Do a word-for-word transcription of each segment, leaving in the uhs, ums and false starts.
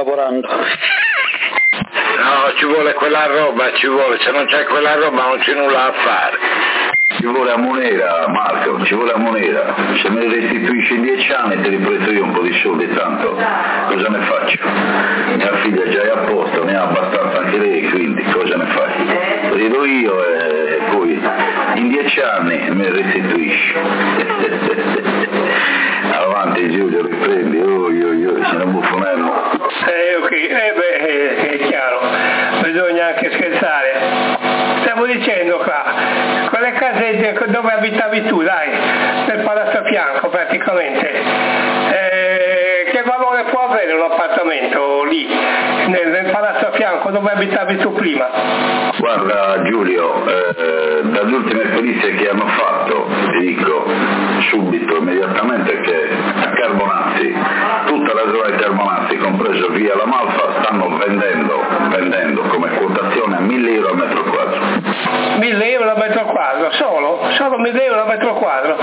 lavorando. No, ci vuole quella roba, ci vuole, se non c'è quella roba non c'è nulla a fare. Ci vuole a monera, Marco, ci vuole a monera. Se me ne restituisci in dieci anni te li presto io un po' di soldi, tanto cosa ne faccio? Mia figlia già è a posto, ne ha abbastanza anche lei, quindi cosa ne fai? Lo dico io e poi in dieci anni me ne restituisci. Avanti Giulio, riprendi, oh, io, io, ce ne buffonello. Eh, ok, eh beh, è chiaro, bisogna anche scherzare. Stavo dicendo qua, quelle case dove abitavi tu, dai, nel palazzo fianco praticamente, eh, che valore può avere un appartamento lì, nel, nel palazzo fianco dove abitavi tu prima? Guarda Giulio, eh, dalle ultime perizie che hanno fatto, ti dico subito, immediatamente, che a Carbonazzi, tutta la zona di Carbonazzi, compreso via La Malfa, stanno vendendo, vendendo come quotazione a mille euro al metro quadro. mille euro al metro quadro, solo? Solo mille euro al metro quadro?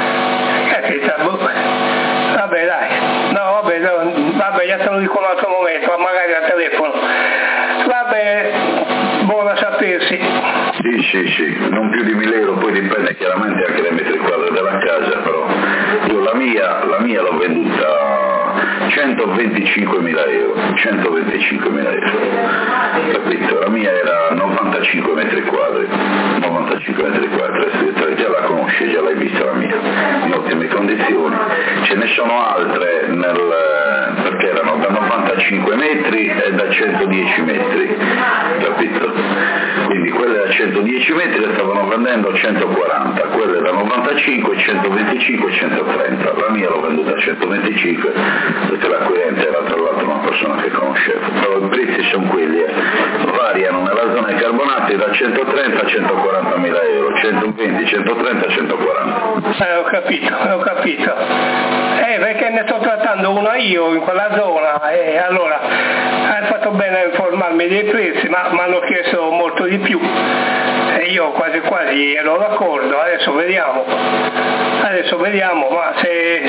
Capita, vabbè dai, no vabbè, no, vabbè, già te lo dico un altro momento, magari al telefono. Vabbè, buona sapersi. Sì, sì, sì, non più di mille euro, poi dipende chiaramente anche dai metri quadri della casa, però io la mia, la mia l'ho venduta centoventicinquemila euro, centoventicinquemila euro, capito? La mia era novantacinque metri quadri, novantacinque metri quadri, già la conosci, già l'hai vista la mia, in ottime condizioni. Ce ne sono altre nel, perché erano da novantacinque metri e da centodieci metri, capito? Quindi quelle da centodieci metri le stavano vendendo a centoquaranta, quelle da novantacinque, centoventicinque e centotrenta. La mia l'ho venduta a centoventicinque perché l'acquirente era tra l'altro una persona che conoscevo, però i prezzi sono quelli, eh. variano nella zona dei Carbonati da centotrenta a centoquaranta mila euro, centoventi, centotrenta, centoquaranta. Eh, ho capito, ho capito. Eh, perché ne sto trattando una io in quella zona, e eh, allora hai fatto bene a informarmi dei prezzi, ma mi hanno chiesto molto di più e io quasi quasi ero d'accordo. Adesso vediamo, adesso vediamo, ma se,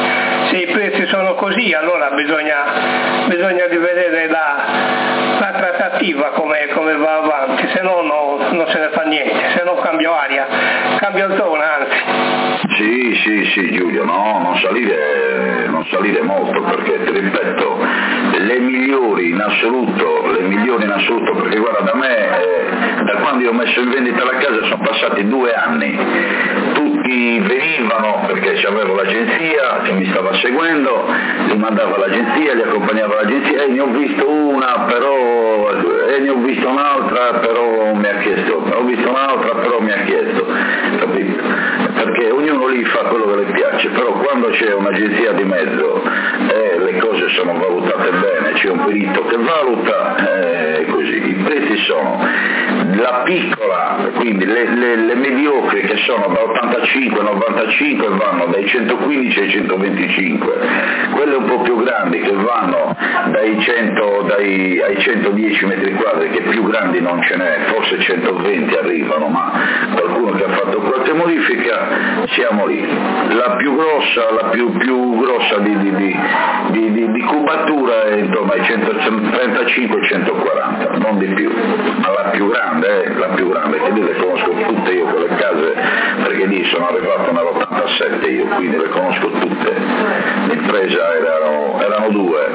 se i prezzi sono così allora bisogna, bisogna rivedere la, la trattativa come, come va avanti, se no, no non se ne fa niente, se no cambio aria, cambio zona anzi. Sì, sì, sì Giulio, no, non salire, non salire molto, perché ti ripeto, le migliori in assoluto, le migliori in assoluto, perché guarda da me, eh, da quando io ho messo in vendita la casa sono passati due anni, tutti venivano perché c'avevo l'agenzia che mi stava seguendo, li mandava all'agenzia, li accompagnava all'agenzia e ne ho visto una però, e ne ho visto un'altra però mi ha chiesto, ho visto un'altra però mi ha chiesto, capito? Perché ognuno lì fa quello che le piace, però quando c'è un'agenzia di mezzo eh, le cose sono valutate bene, c'è un perito che valuta, eh, così, i prezzi sono la piccola, quindi le, le, le mediocri che sono da ottantacinque a novantacinque vanno dai centoquindici ai centoventicinque, quelle un po' più grandi che vanno dai cento, dai, ai centodieci metri quadri, che più grandi non ce n'è, forse centoventi arrivano, ma qualcuno che ha fatto qualche modifica, siamo lì. La più grossa, la più, più grossa di, di, di, di, di, di cubatura è intorno ai centotrentacinque centoquaranta, non di più, ma la più grande, eh, la più grande, che lì le conosco tutte io quelle case, perché lì sono arrivato nell'ottantasette io, quindi le conosco tutte. L'impresa erano, erano due,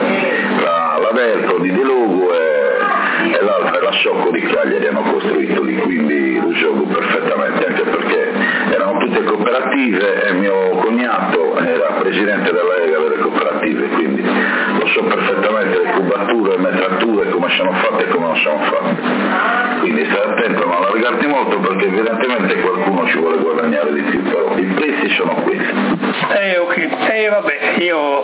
la, la Verco di Delogu e, e l'altra la Socco di Cagliari, hanno costruito lì, quindi lo gioco perfettamente, anche perché erano tutte cooperative e mio cognato era presidente della Lega delle cooperative, quindi lo so perfettamente le cubature, le metrature, come sono fatte e come non sono fatte, quindi stai attento a non allargarti molto perché evidentemente qualcuno ci vuole guadagnare di più, però i prezzi sono questi. Eh ok, eh vabbè, io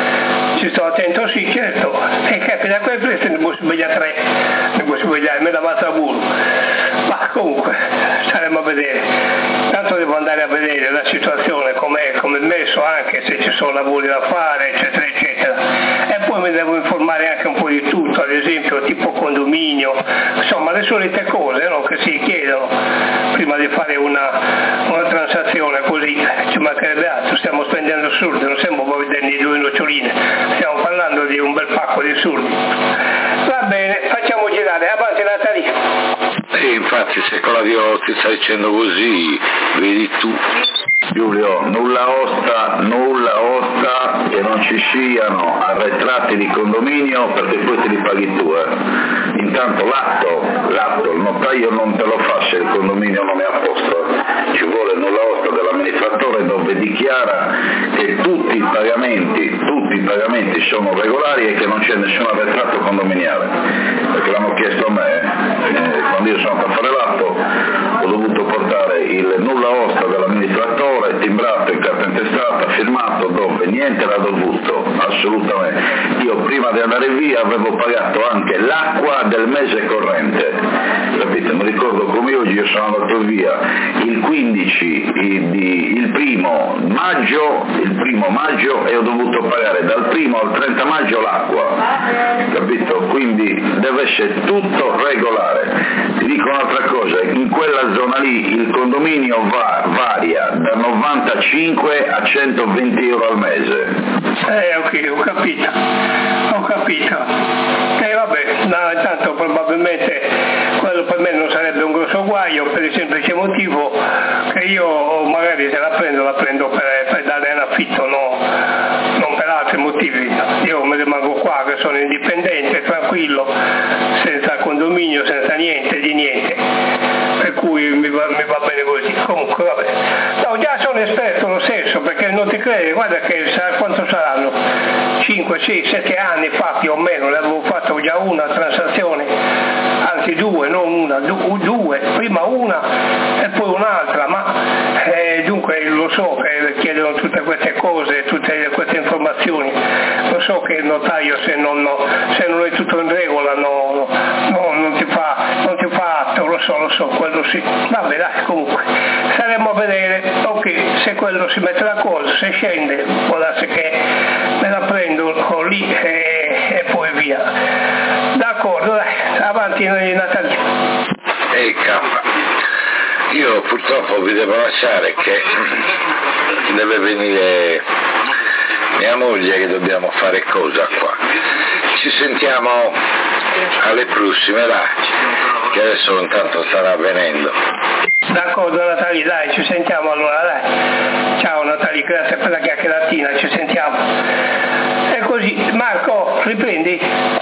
ci sto attento, sì certo, e capita quei prezzi ne posso svegliare tre, ne posso svegliare, me la vado a burro, ma comunque staremo a vedere, tanto devo andare a vedere la situazione com'è, come è messo, anche se ci sono lavori da fare eccetera eccetera, e poi mi devo informare anche un po' di tutto, ad esempio tipo condominio, insomma le solite cose, no, che si chiedono prima di fare una, una transazione così, ci mancherebbe altro, stiamo spendendo soldi, non stiamo vedendo due noccioline, stiamo parlando di un bel pacco di soldi. Va bene, facciamo girare, avanti Natalia. E infatti se Claudio ti sta dicendo così, vedi tu. Giulio, nulla osta, nulla osta che non ci siano arretrati di condominio perché poi te li paghi tu. Eh. Intanto l'atto, l'atto, il notaio non te lo fa se il condominio non è a posto. Ci vuole nulla osta dell'amministratore dove dichiara che tutti i pagamenti, tutti i pagamenti sono regolari e che non c'è nessun arretrato condominiale. Perché l'hanno chiesto a me, eh, quando io sono andato a fare l'atto ho dovuto portare il nulla osta dell'amministratore timbrato in carta intestata, firmato, dove niente era dovuto, assolutamente. Io prima di andare via avevo pagato anche l'acqua del mese corrente, capite? Mi ricordo come oggi io sono andato via il quindici di, il primo maggio, il primo maggio e ho dovuto pagare dal primo al trenta maggio l'acqua, capito? Quindi deve essere tutto regolare. Ti dico un'altra cosa, in quella zona lì il condominio va, varia da novantacinque a centoventi euro al mese. Eh ok, ho capito, ho capito. E eh, vabbè, no, intanto probabilmente quello per me non sarebbe un grosso guaio per il semplice motivo che io magari se la prendo la prendo per, per dare in affitto, no, non per altri motivi. Io mi rimango qua che sono indipendente, tranquillo, senza condominio, senza niente di niente, per cui mi va, mi va bene così. Comunque vabbè, no, già sono esperto lo stesso, perché non ti credi, guarda che sa, quanto saranno cinque, sei, sette anni fa più o meno, ne avevo fatto già una transazione, anzi due, non una, due, prima una e poi un'altra, ma eh, dunque lo so che chiedono tutte queste cose, tutte queste informazioni, lo so che il notaio se non, se non è tutto in regola no, no, non ti fa non ti fa atto, lo so, lo so, quello sì. Vabbè dai, comunque saremo a vedere, ok, se quello si mette d'accordo, se scende può darsi che me la prendo con lì e, e poi via. D'accordo, dai, avanti Natalia. Ehi capa, io purtroppo vi devo lasciare che deve venire mia moglie che dobbiamo fare cosa qua. Ci sentiamo alle prossime, dai, che adesso intanto starà avvenendo. D'accordo Natalia, dai, ci sentiamo allora, dai. Ciao Natalia, grazie per la chiacchieratina, ci sentiamo. E così, Marco, riprendi?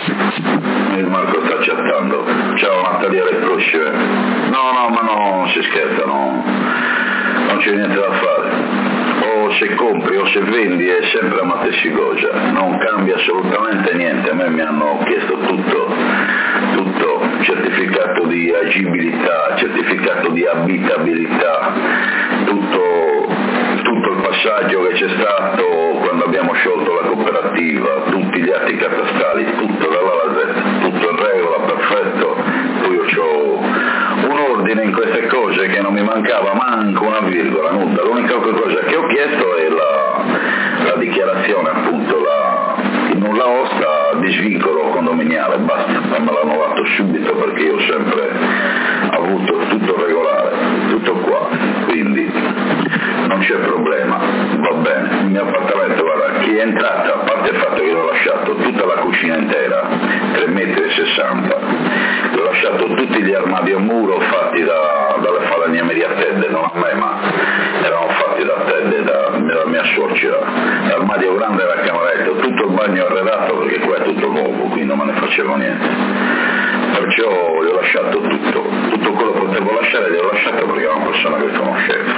Il Marco sta chattando. Ciao Natalia, alle prossime. No, no, ma no, non si scherza, no. Non c'è niente da fare. O se compri o se vendi è sempre la matessi cosa, non cambia assolutamente niente. A me mi hanno chiesto tutto, tutto, certificato di agibilità, certificato di abitabilità, tutto, tutto il passaggio che c'è stato quando abbiamo sciolto la cooperativa, tutti gli atti catastali, tutto dall'A alla Z, tutto in regola, perfetto. Poi io ho un ordine in queste cose che non mi mancava manco una virgola, nulla. L'unica cosa che ho chiesto è la, la dichiarazione, appunto, la, il nulla osta di svincolo condominiale, basta, e me l'hanno dato subito perché io ho sempre avuto tutto regolare, tutto qua, quindi non c'è problema, va bene. Il mio appartamento, guarda, chi è entrato, a parte il fatto che l'ho lasciato tutta la cucina intera, tre metri e sessanta, l'ho lasciato tutti gli armadi a muro fatti da, dalle falegname di Attede, non a me, ma erano fatti da Attede, da, dalla mia suocera, l'armadio grande era cameretta, tutto il bagno arredato perché qua è tutto nuovo, quindi non me ne facevo niente, perciò gli ho lasciato tutto, tutto quello che potevo lasciare gli ho lasciato perché era una persona che conoscevo,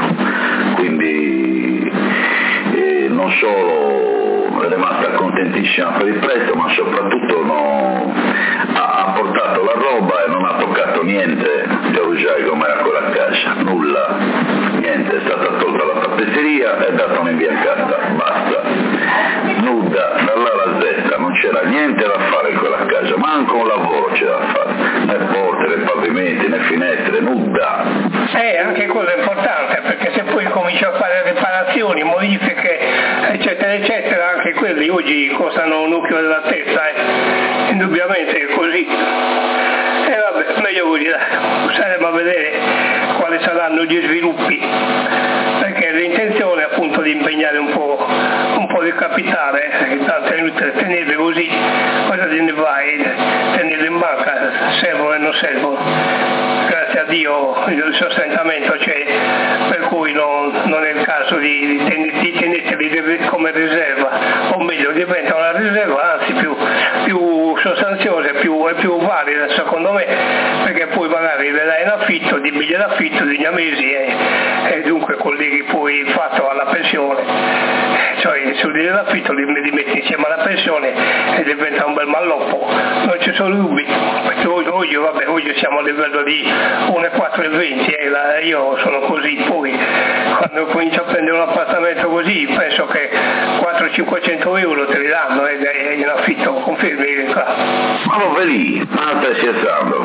quindi eh, non solo è rimasta contentissima per il prezzo, ma soprattutto no, ha, ha portato la roba e non ha toccato niente, devo usare come era quella casa, nulla, niente, è stata tolta la tappezzeria e data un'imbiancata, basta, nuda, dall'A alla Z, non c'era niente da fare in quella casa, manco un lavoro c'era da fare, né porte, né pavimenti, né finestre, nuda. Eh, anche quello è importante, perché se poi cominci a fare riparazioni, modifiche, eccetera, eccetera, anche quelli oggi costano un occhio della testa, eh. Indubbiamente è così. E vabbè, meglio così, saremo a vedere quali saranno gli sviluppi, perché l'intenzione è appunto di impegnare un po', un po' di capitale, eh, tanto è inutile tenerle così, cosa te ne vai, tenerle in banca, servono e non servono. Grazie a Dio il sostentamento c'è, per cui non, non è il caso di, di tenerli come riserva, o meglio diventa una riserva, anzi più, più sostanziosa e più, più valida secondo me, perché poi magari le dai in affitto, di biglietti d'affitto di mesi e, e dunque con lì poi il fatto alla pensione, cioè i soldi dell'affitto li, li metti insieme alla pensione e diventa un bel malloppo, non ci sono dubbi, perché oggi, oggi, vabbè, oggi siamo a livello di uno virgola quattro e venti e la, io sono così, poi quando comincio a prendere un appartamento così penso che quattrocento cinquecento euro te li danno ed è in affitto, confermi qua? Ma non vai lì, ma stai scherzando?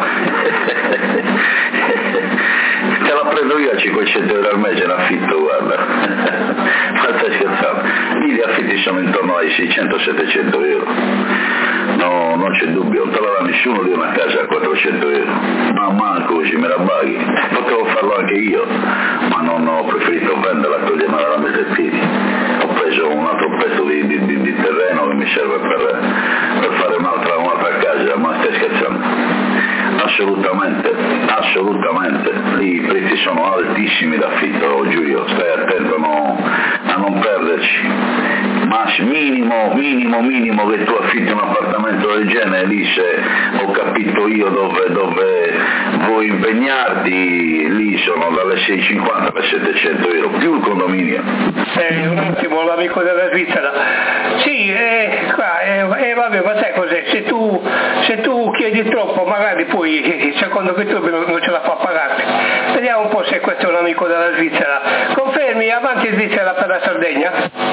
Te l'ho preso io a cinquecento euro al mese in affitto, guarda. Ma stai scherzando? Lì gli affitti sono intorno ai seicento settecento euro. No, non c'è dubbio, non te lo dà nessuno di una casa a quattrocento euro. Ma manco così me la paghi. Potevo farlo anche io, ma non ho preferito venderla, togliermela da mezzo ai piedi. Ho preso un altro pezzo di, di, di, di terreno che mi serve per, per fare un'altra, un'altra casa, ma stai scherzando? Assolutamente, assolutamente, lì i prezzi sono altissimi d'affitto, Giulio, stai attento no, a non perderci, ma minimo, minimo, minimo che tu affitti un appartamento del genere, lì se ho capito io dove, dove vuoi impegnarti, lì sono dalle seicentocinquanta alle settecento euro, più il condominio. Eh, un attimo, l'amico della Svizzera, sì, eh, qua, eh, eh, vabbè, ma sai cos'è, se tu, se tu chiedi troppo magari poi secondo che tu non ce la fa pagare. Vediamo un po' se questo è un amico della Svizzera. Confermi, avanti Svizzera per la Sardegna?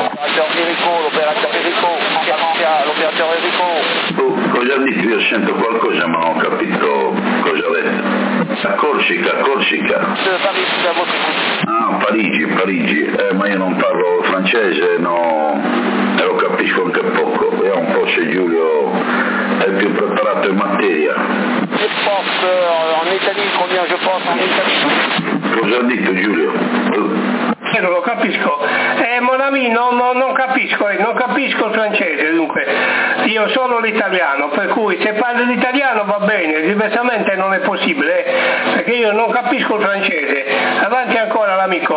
L'operazione Enrico. Tu cosa dici? Io sento qualcosa ma non ho capito cosa ha detto. A Corsica, Corsica. Ah, Parigi, Parigi. Eh, ma io non parlo francese, no, e lo capisco anche poco. Vediamo un po' se Giulio è più preparato in materia. Je pense en Italie, combien je pense en Italie? Cosa ha detto Giulio? Io non lo capisco. Eh, mon ami, non, non, non capisco, eh, non capisco il francese, dunque. Io sono l'italiano, per cui se parli l'italiano va bene, diversamente non è possibile, eh, perché io non capisco il francese. Avanti ancora l'amico.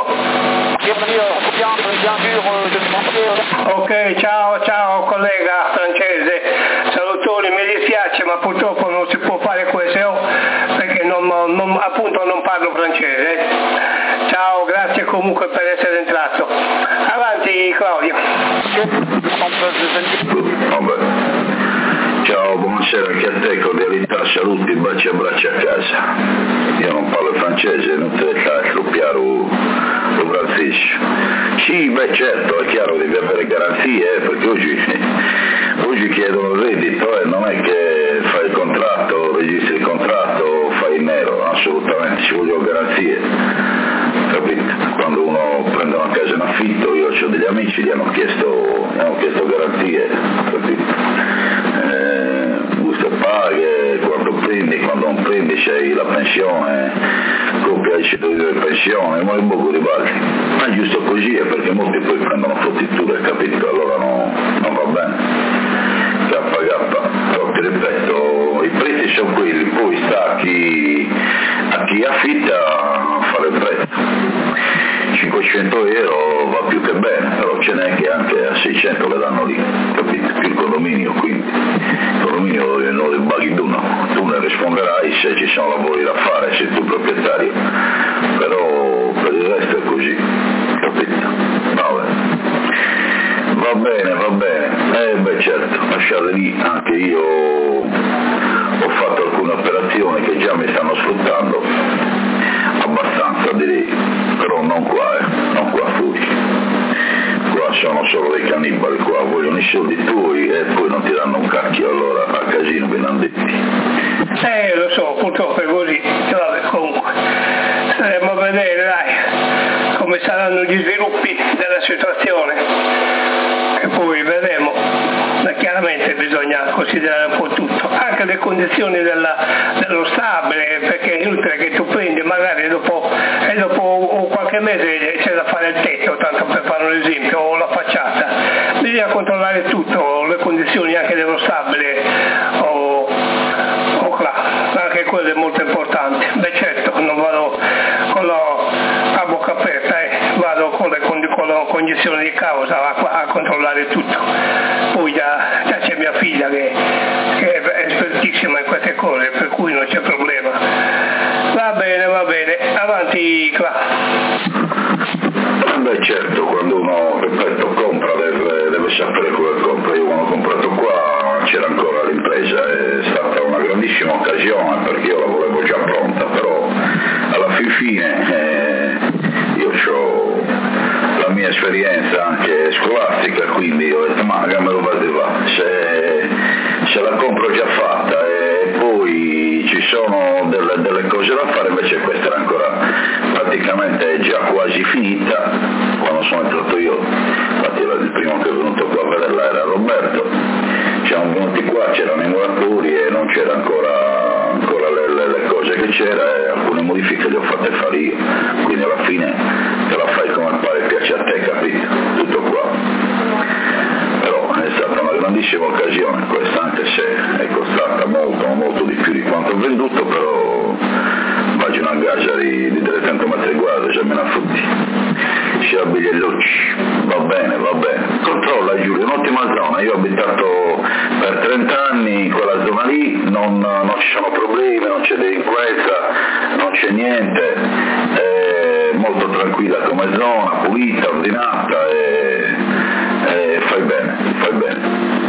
Ok, ciao, ciao collega francese, salutoni, mi dispiace ma purtroppo non si può fare questo perché non, non, appunto non parlo francese. Ciao, grazie comunque per essere entrato. Avanti Claudio. Vabbè. Ciao, buonasera anche a te, cordialità, saluti, baci e abbracci a casa. Io non parlo francese, non te la struppiare lo francese. Sì, beh certo, è chiaro che devi avere garanzie, perché oggi, oggi chiedono il reddito e non è che fai il contratto, registri il contratto, fai il nero, assolutamente, ci vogliono garanzie. Capito? Quando uno prende una casa in affitto, io ho degli amici, gli hanno chiesto, gli hanno chiesto garanzie, capito? Buste paghe, quando prendi, quando non prendi c'hai la pensione, copia il certificato di pensione, ma è un poco di base. Ma è giusto così, è perché molti poi prendono fottiture, capito? Allora no, non va bene. K K, però ti ripeto, i prezzi sono quelli, poi sta a chi, a chi affitta a fare il prezzo. cinquecento euro va più che bene, però ce n'è che anche a seicento le danno lì, capito? Più il condominio, quindi il condominio non lo paghi tu, no? Tu ne risponderai se ci sono lavori da fare, sei tu proprietario, però per il resto è così, capito? Vabbè. Va bene, va bene, eh beh certo, lasciate lì, anche io ho fatto alcune operazioni che già mi stanno sfruttando, abbastanza direi, però non qua, eh, non qua fuori, qua sono solo dei cannibali, qua vogliono i soldi tuoi e poi non ti danno un cacchio, allora a casino ve ne hanno detti. Eh lo so, purtroppo è così, vabbè comunque, staremo a vedere dai, come saranno gli sviluppi della situazione, e poi vedremo. bisogna considerare un po' tutto, anche le condizioni della, dello stabile, perché è inutile che tu prendi magari dopo, e dopo o qualche mese c'è da fare il tetto, tanto per fare un esempio, o la facciata, bisogna controllare tutto, le condizioni anche dello stabile, o, o là, anche quello è molto importante. Beh certo, non vado con la, a bocca aperta, eh. vado con le, con le condizioni di causa a, a controllare tutto, poi già, già c'è mia figlia che, che è espertissima in queste cose, per cui non c'è problema. Va bene, va bene, avanti Cla. Beh certo, quando uno, ripeto, compra deve, deve sapere quello che compra. Io quando ho comprato qua c'era ancora l'impresa, è stata una grandissima occasione perché io la volevo già pronta, però alla fin fine eh, io ho la mia esperienza anche scolastica, quindi ho detto ma me lo va, se, se la compro già fatta e poi ci sono delle, delle cose da fare, invece questa era ancora praticamente già quasi finita quando sono entrato io. Infatti il primo che è venuto qua a vederla era Roberto, siamo venuti qua, c'erano i muratori e non c'era ancora, ancora le, le, le cose che c'era, e alcune modifiche le ho fatte fare io, quindi alla fine te la fai come pare piace a te, capito? Tutto qua. Però è stata una grandissima occasione questa, anche se è costata molto, molto di più di quanto ho venduto, però immagino una casa di, di trecento metri quadri, c'è meno frutti. Si abbia gli occhi, va bene, va bene. Controlla Giulio, un'ottima zona, io ho abitato per trenta anni in quella zona lì, non, non ci sono problemi, non c'è delinquenza, non c'è niente, è molto tranquilla come zona, pulita, ordinata e, e fai bene, fai bene.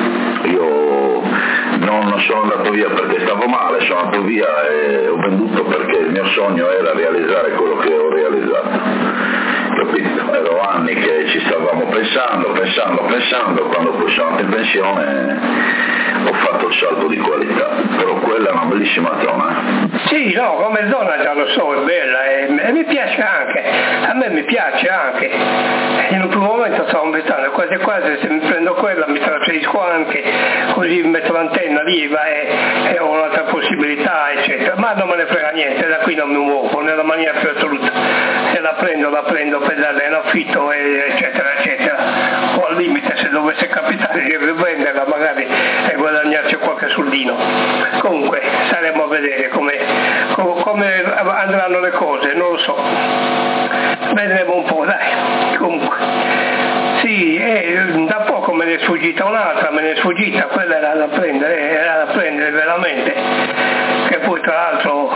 Io non sono andato via perché stavo male, sono andato via e ho venduto perché il mio sogno era realizzare quello che ho realizzato. Capito? Ero anni che ci stavamo pensando, pensando, pensando, quando poi sono andato in pensione ho fatto il salto di qualità, però quella è una bellissima zona. Sì, no, come zona già lo so, è bella e, e mi piace anche, a me mi piace anche. In un primo momento stavo pensando quasi quasi se mi prendo quella mi trasferisco anche, così metto l'antenna lì va, e, e ho un'altra possibilità eccetera, ma non me ne frega niente, da qui non mi muovo nella maniera più assoluta, se la prendo la prendo per darle in affitto eccetera eccetera, o al limite se dovesse capitare di rivenderla magari e guadagnarci qualche soldino. Comunque staremo a vedere come, come andranno le cose, non lo so, vedremo un po', dai. Comunque sì, eh, da poco me ne è sfuggita un'altra, me ne è sfuggita, quella era da prendere, era da prendere veramente, che poi tra l'altro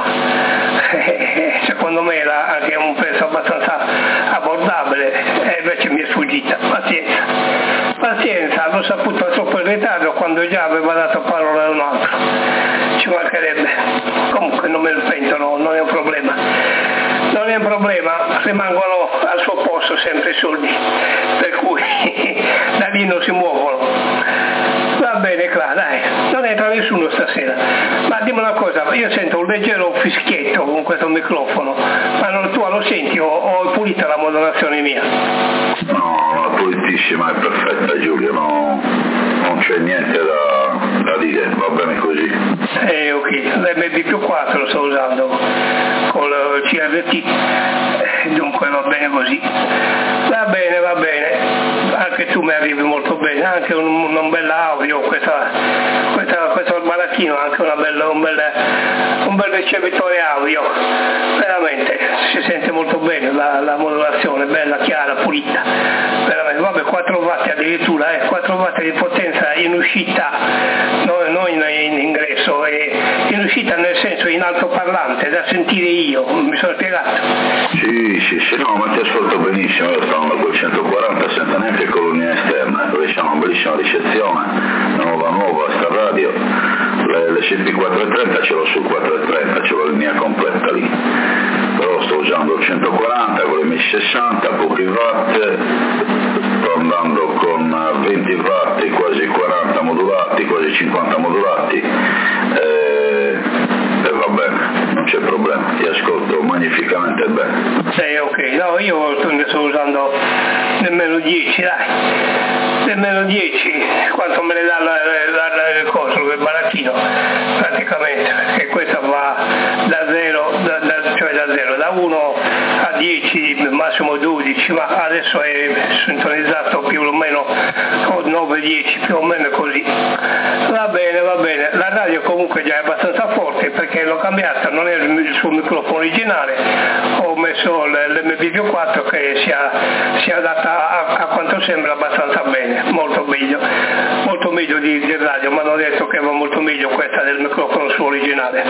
eh, secondo me era anche un prezzo abbastanza abbordabile e invece mi è sfuggita, pazienza, pazienza, l'ho saputo troppo in ritardo quando già aveva dato parola a un altro, ci mancherebbe, comunque non me ne pento, no, non è un problema, non è un problema, rimangono al suo posto sempre i soldi, per cui da lì non si muovono. Va bene Cla, dai, non entra nessuno stasera, ma dimmi una cosa, io sento un leggero fischietto con questo microfono, ma non, tu lo senti o, o è pulita la modulazione mia? No, è pulitissima, è perfetta Giulio, no, non c'è niente da, da dire, va bene così. Eh ok, l'M B più quattro lo sto usando con il C R T, eh, dunque va bene così. Va bene, va bene, anche tu mi arrivi molto bene, anche un, un bel audio, questa, questa, questo baracchino, anche una bella, un, bel, un bel ricevitore audio, veramente si sente molto bene la, la modulazione, bella, chiara, pulita, veramente, vabbè quattro watt addirittura, eh, quattro watt di potenza in uscita, non, non in, in ingresso, e in uscita nel senso in altoparlante, da sentire io, mi sono spiegato? Sì, sì, sì, no, ma ti ascolto benissimo, io sto andando col centoquaranta senza neanche colonia esterna, dove c'è una bellissima ricezione, una nuova nuova sta radio, le, le C P quattrocentotrenta ce l'ho sul quattrocentotrenta, ce l'ho in linea completa lì, però sto usando il centoquaranta con le mille pochi watt, sto andando con venti watt, quasi quaranta modulati, quasi cinquanta modulati, e, e va bene, non c'è problema, ti ascolto magnificamente bene. Sì, ok, no, io ne sto usando nemmeno dieci, dai. del meno dieci, quanto me ne dà la, la, la, il coso, il baracchino praticamente, perché questa va da zero, da, da, cioè da zero, da uno a dieci, massimo dodici, ma adesso è sintonizzato più o meno nove dieci, più o meno così. Va bene, va bene, la radio comunque già è abbastanza forte perché l'ho cambiata, non è il suo microfono originale, ho messo l'emme bi più quattro che si, ha, si è adatta a, a quanto sembra abbastanza bene, molto meglio, molto meglio di, di radio, mi hanno detto che va molto meglio questa del microfono suo originale.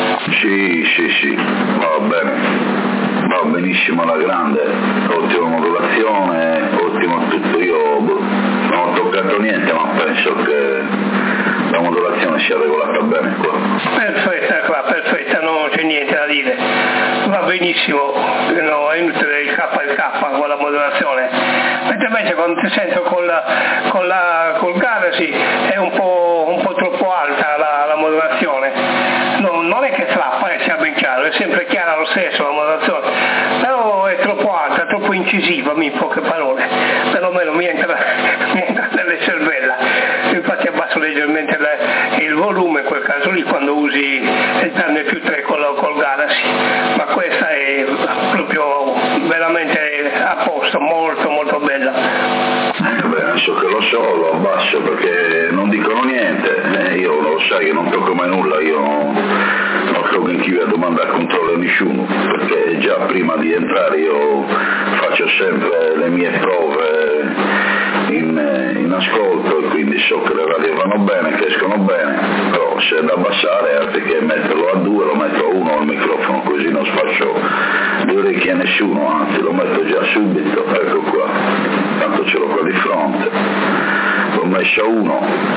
Sì, sì, sì, va bene, va benissimo alla grande, ottima modulazione, ottimo tutto, io non ho toccato niente ma penso che la modulazione sia regolata bene qua. Perfetta qua, perfetta, non c'è niente da dire, va benissimo, no, è inutile il K il K con la modulazione, mentre invece quando ti sento con la, con la, col Galaxy è un po', un po' troppo alta la, la modulazione, no, non è che trappa, eh, sia ben chiaro, è sempre chiara lo stesso la modulazione, però è troppo alta, troppo incisiva, in poche parole, perlomeno mi entra, mi entra nelle cervella, infatti abbasso leggermente il volume in quel caso lì quando usi il Turner più tre col, col Galaxy, ma questa è proprio veramente a posto, molto molto bella. Eh beh, adesso che lo so lo abbasso perché non dicono niente, eh, io lo sai che non tocco mai nulla, io non, non tocco in chi a domandare controllo a nessuno, perché già prima di entrare io faccio sempre le mie prove in, in ascolto e quindi so che le radio vanno bene, che escono bene, però se è da abbassare anziché metterlo a due lo metto a uno al microfono, così non sfaccio le orecchie a nessuno, anzi lo metto già subito, ecco qua, tanto ce l'ho qua di fronte, l'ho messo a uno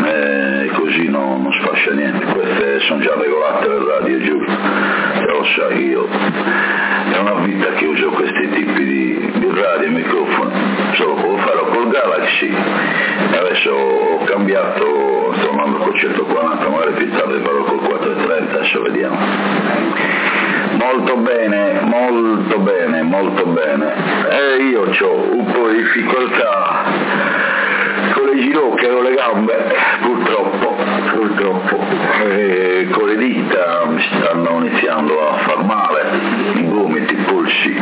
e così no, non sfascia niente, queste sono già regolate le radio, giusto, te lo sai io, è una vita che uso questi tipi di, di radio e microfono, solo può farlo col Galaxy e adesso ho cambiato, sto andando col centoquaranta, magari più tardi farò col quattrocentotrenta, adesso vediamo. Molto bene, molto bene, molto bene, e io ho un po' di difficoltà con le ginocchia e con le gambe, purtroppo, purtroppo, e con le dita mi stanno iniziando a far male, i gomiti, i polsi,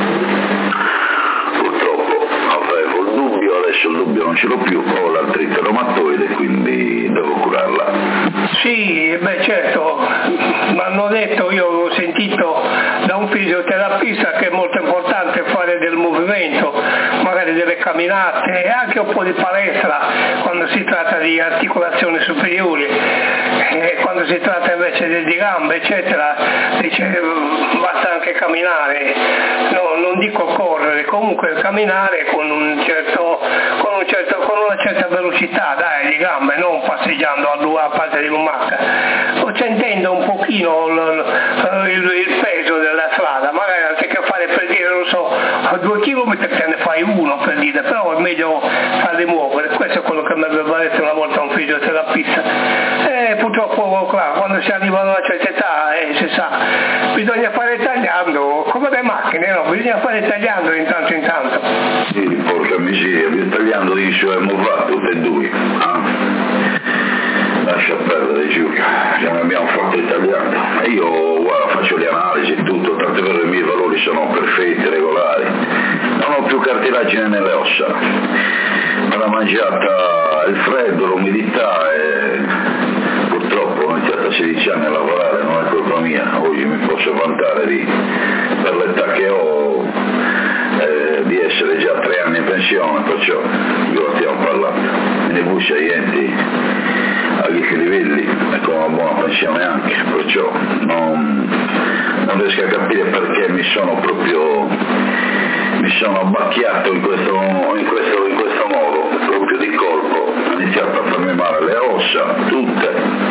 purtroppo avevo il dubbio, adesso il dubbio non ce l'ho più, ho l'artrite reumatoide, quindi devo curarla. Sì, beh certo, mi hanno detto, io ho sentito da un fisioterapista che è molto importante fare del movimento, magari delle camminate e anche un po' di palestra quando si tratta di articolazioni superiori, e quando si tratta invece di, di gambe eccetera, dice basta anche camminare, no, non dico correre, comunque camminare con un certo, con un certo, con una certa velocità, dai, di gambe, non passeggiando a due a parte di lumaca, o sentendo un pochino il, il, il peso della strada, magari anziché fare per dire, non so, a due chilometri te ne fai uno per dire, però è meglio farli muovere, questo è quello che mi aveva detto una volta un fisioterapista. E purtroppo qua, quando si arriva a una certa età, eh, si sa, bisogna fare tagliando, come le macchine, no? Bisogna fare tagliando in tanto in tanto. Sì, porca miseria, tagliando di su abbiamo fatto tutte e due, eh? Lascia perdere Giulio, ce ne abbiamo fatto italiano. E io guarda, faccio le analisi e tutto, tanto vero i miei valori sono perfetti, regolari. Non ho più cartilagine nelle ossa. Me l'ha mangiata il freddo, l'umidità e purtroppo ho iniziato a sedici anni a lavorare, non è colpa mia. Oggi mi posso vantare di, per l'età che ho, eh, di essere già tre anni in pensione, perciò io stiamo parlando. Ne buscia niente agli livelli e con una buona pensione anche, perciò non, non riesco a capire perché mi sono proprio mi sono abbacchiato in questo, in questo, in questo modo, proprio di colpo, ho iniziato a farmi male le ossa, tutte,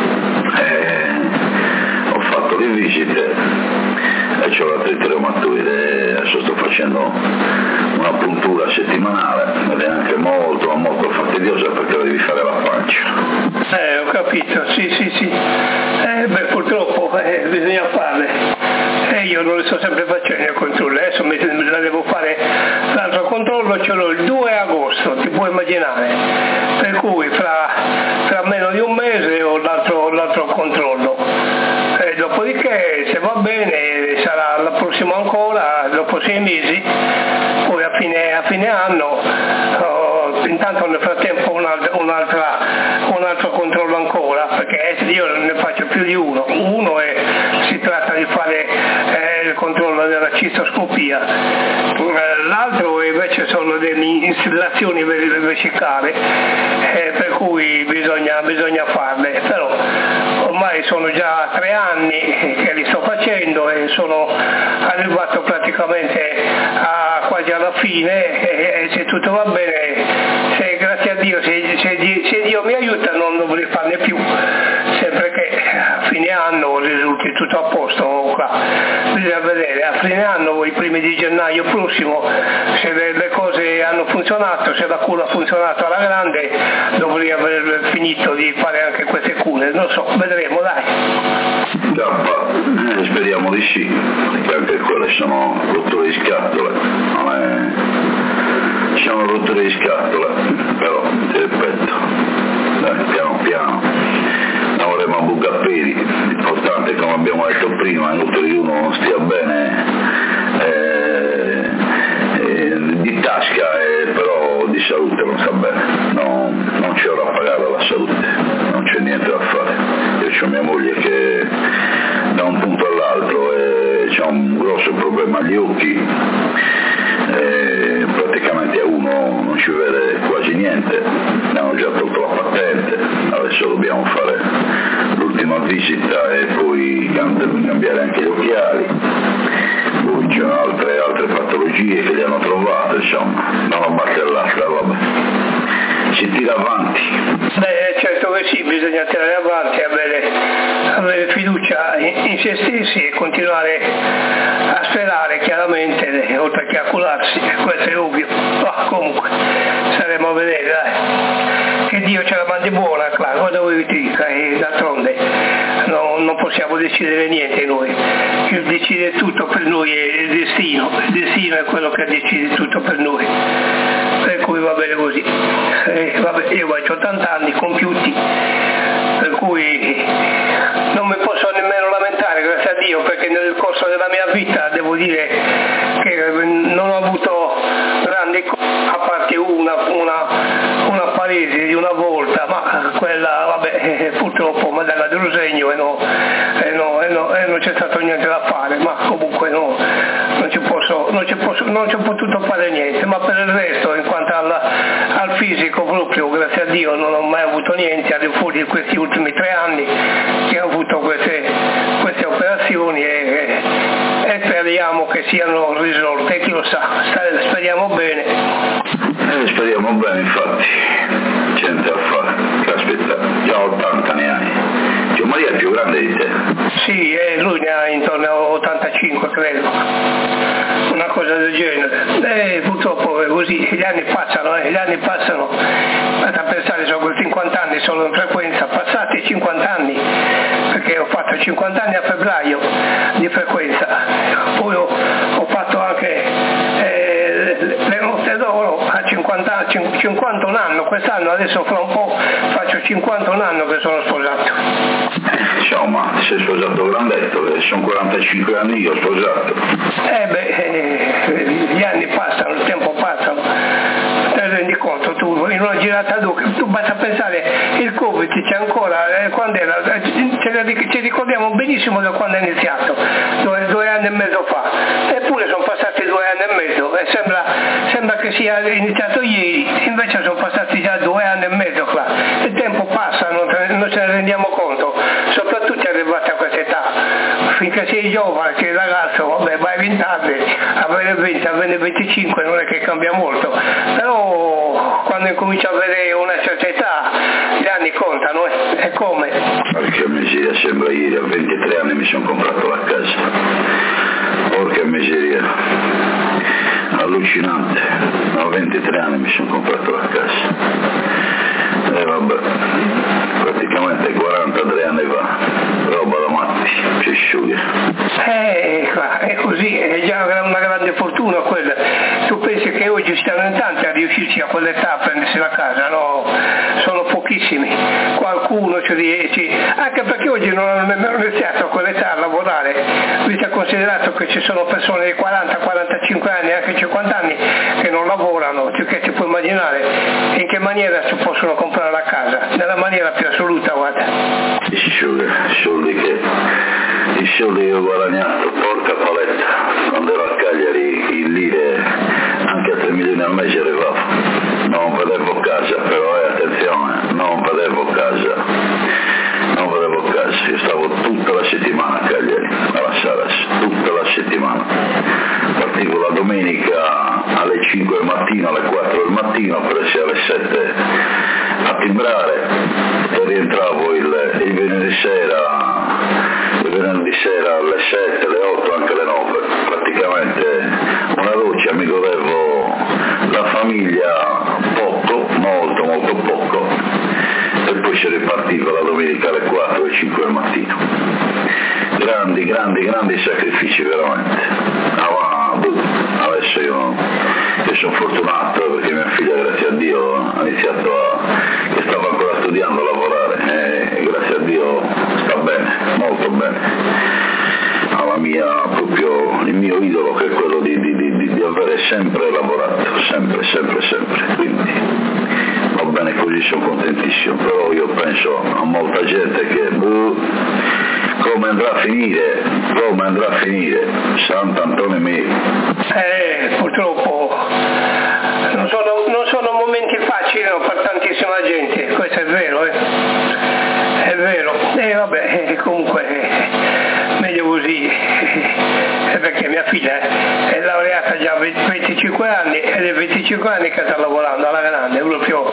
e ho fatto le visite e ho l'artrite reumatoide, adesso sto facendo una puntura settimanale ed è anche molto molto fastidiosa perché devi fare la pancia. Eh, ho capito, sì sì sì, eh, beh purtroppo eh, bisogna farle, e eh, io non le sto sempre facendo i controlli, adesso mi, me la devo fare, l'altro controllo ce l'ho il due agosto, ti puoi immaginare, cui fra, fra meno di un mese ho l'altro, l'altro controllo. E dopodiché, se va bene, sarà il prossimo ancora, dopo sei mesi, poi a fine, a fine anno, oh, intanto nel frattempo un'altra, un'altra, un altro controllo ancora, perché io ne faccio più di uno. Uno è, si tratta di fare eh, il controllo della cistoscopia, l'altro invece sono delle installazioni vescicali, eh, per cui bisogna, bisogna farle, però ormai sono già tre anni che li sto facendo e sono arrivato praticamente a, quasi alla fine e, e se tutto va bene, se, grazie a Dio, se, se, se Dio mi aiuta non dovrei farne più, sempre che a fine anno risulti tutto a posto qua. Bisogna vedere, a fine anno, i primi di gennaio prossimo, se le, le cose hanno funzionato, se la cura ha funzionato alla grande, dovrei aver finito di fare anche queste cure, non so, vedremo, dai. Eh, speriamo di sì, perché anche quelle sono rotture di scatole, non è... sono rotture di scatole, però ti ripeto, dai, piano piano, lavoreremo a bucaperi, l'importante è, come abbiamo detto prima, è inutile che uno stia bene eh, eh, di tasca, eh, però di salute non sta bene, no, non c'è ora a pagare la salute, non c'è niente da fare. Io ho mia moglie che da un punto all'altro eh, c'ha un grosso problema agli occhi, eh, praticamente a uno non ci vede quasi niente, abbiamo già tolto la patente, adesso dobbiamo fare l'ultima visita e poi cambiare anche gli occhiali, poi c'erano altre, altre patologie che le hanno trovate, insomma, non abbattere l'asta, vabbè. Si tira avanti. Beh, certo che sì, bisogna tirare avanti, avere, avere fiducia in, in se stessi e continuare a sperare, chiaramente, oltre che a curarsi, questo è ovvio. Ma comunque saremo a vedere, dai. Che Dio ce la mandi buona, Clara, cosa vuoi che ti dica? E d'altronde no, non possiamo decidere niente noi. Chi decide tutto per noi è il destino, il destino è quello che decide tutto per noi. Per cui va bene così. Eh, vabbè, io ho ottanta anni compiuti, per cui non mi posso nemmeno lamentare, grazie a Dio, perché nel corso della mia vita devo dire che non ho avuto grandi cose, a parte una, una, una paresi di una volta, ma quella vabbè, purtroppo mi dava dello segno e, no, e, no, e, no, e non c'è stato niente da fare, ma comunque no, non ci posso, non ci posso, non ci ho potuto fare niente, ma per il resto, in quanto al, al fisico proprio, grazie a Dio non ho mai avuto niente al di fuori di questi ultimi tre anni che ho avuto queste, queste operazioni e, e speriamo che siano risolte, chi lo sa, speriamo bene. Eh, speriamo bene, infatti, c'è niente da fare, caspita, già ottanta ne hai. Gio Maria è più grande di te? Sì, eh, lui ne ha intorno a ottantacinque, credo, una cosa del genere. Eh, purtroppo è così, gli anni passano, eh, gli anni passano, basta pensare, sono cinquanta anni solo in frequenza, passati cinquanta anni, perché ho fatto cinquanta anni a febbraio di frequenza, poi ho, ho fatto anche eh, le notte d'oro a cinquanta, cinquantuno anni, quest'anno adesso fra un po' faccio cinquantuno anni che sono sposato. Insomma, sei sposato grandetto, sono quarantacinque anni io sposato. Eh beh, eh, gli anni passano, il tempo passa, te ne rendi conto tu, in una girata d'occhio, tu basta pensare, il Covid c'è ancora, eh, quando era, eh, ci ricordiamo benissimo da quando è iniziato, due, due anni e mezzo fa, eppure sono passati due anni e mezzo e sembra, sembra che sia iniziato ieri, invece sono passati già due anni e mezzo qua, il tempo passa, non, non ce ne rendiamo conto, soprattutto arrivati a questa età, finché sei giovane, sei ragazzo, vabbè, vai a venti anni, avere venti, avere venticinque non è che cambia molto, però quando incominci a avere una certa età gli anni contano, eh. E come? Porca miseria, sembra ieri, a ventitré anni mi sono comprato la casa, porca miseria, allucinante, a ventitré anni mi sono comprato la casa. E eh, vabbè, praticamente quarantatré anni fa, roba da matti, ci scioglie. Eh, è così, è già una grande fortuna quella, tu pensi che oggi stiano in tanti a riuscirci a quell'età a prendersi la casa? No, sono pochissimi, qualcuno ci riesce, anche perché oggi non hanno nemmeno iniziato a quell'età a lavorare, visto considerato che ci sono persone di quaranta quarantacinque anni, anche cinquanta anni che non lavorano, cioè che ti puoi immaginare in che maniera si possono comprare la casa, nella maniera più assoluta, guarda. I soldi, soldi che i soldi che ho guadagnato, porca paletta, quando ero a Cagliari in lire anche a tre milioni al mese arrivavo, non vedevo casa, però eh, attenzione, non vedevo casa, non vedevo casa, io stavo tutta la settimana a Cagliari, alla Saras, tutta la settimana, partivo la domenica alle cinque del mattino, alle quattro del mattino per essere alle sette a timbrare e rientravo il, il venerdì sera il venerdì sera alle sette, alle otto, anche alle nove, praticamente una doccia, mi godevo la famiglia poco, molto molto poco, e poi si ripartiva la domenica alle quattro e cinque del mattino. Grandi, grandi, grandi sacrifici veramente. Ah, ma adesso io, io sono fortunato perché mia figlia, grazie a Dio, ha iniziato a, che stava ancora studiando a lavorare e grazie a Dio sta bene, molto bene. Ha la mia, proprio il mio idolo, che è quello di, di, di, di avere sempre lavorato, sempre, sempre, sempre, quindi va bene così, sono contentissimo, però io penso a molta gente che boh, come andrà a finire, come andrà a finire, Sant'Antonio mio. Eh, purtroppo non sono, non sono momenti facili, no, per tantissima gente, questo è vero, eh. È vero, e eh, vabbè, eh, comunque eh, meglio così, eh, perché mia figlia è laureata già a venticinque anni ed è venticinque anni che sta lavorando alla grande, proprio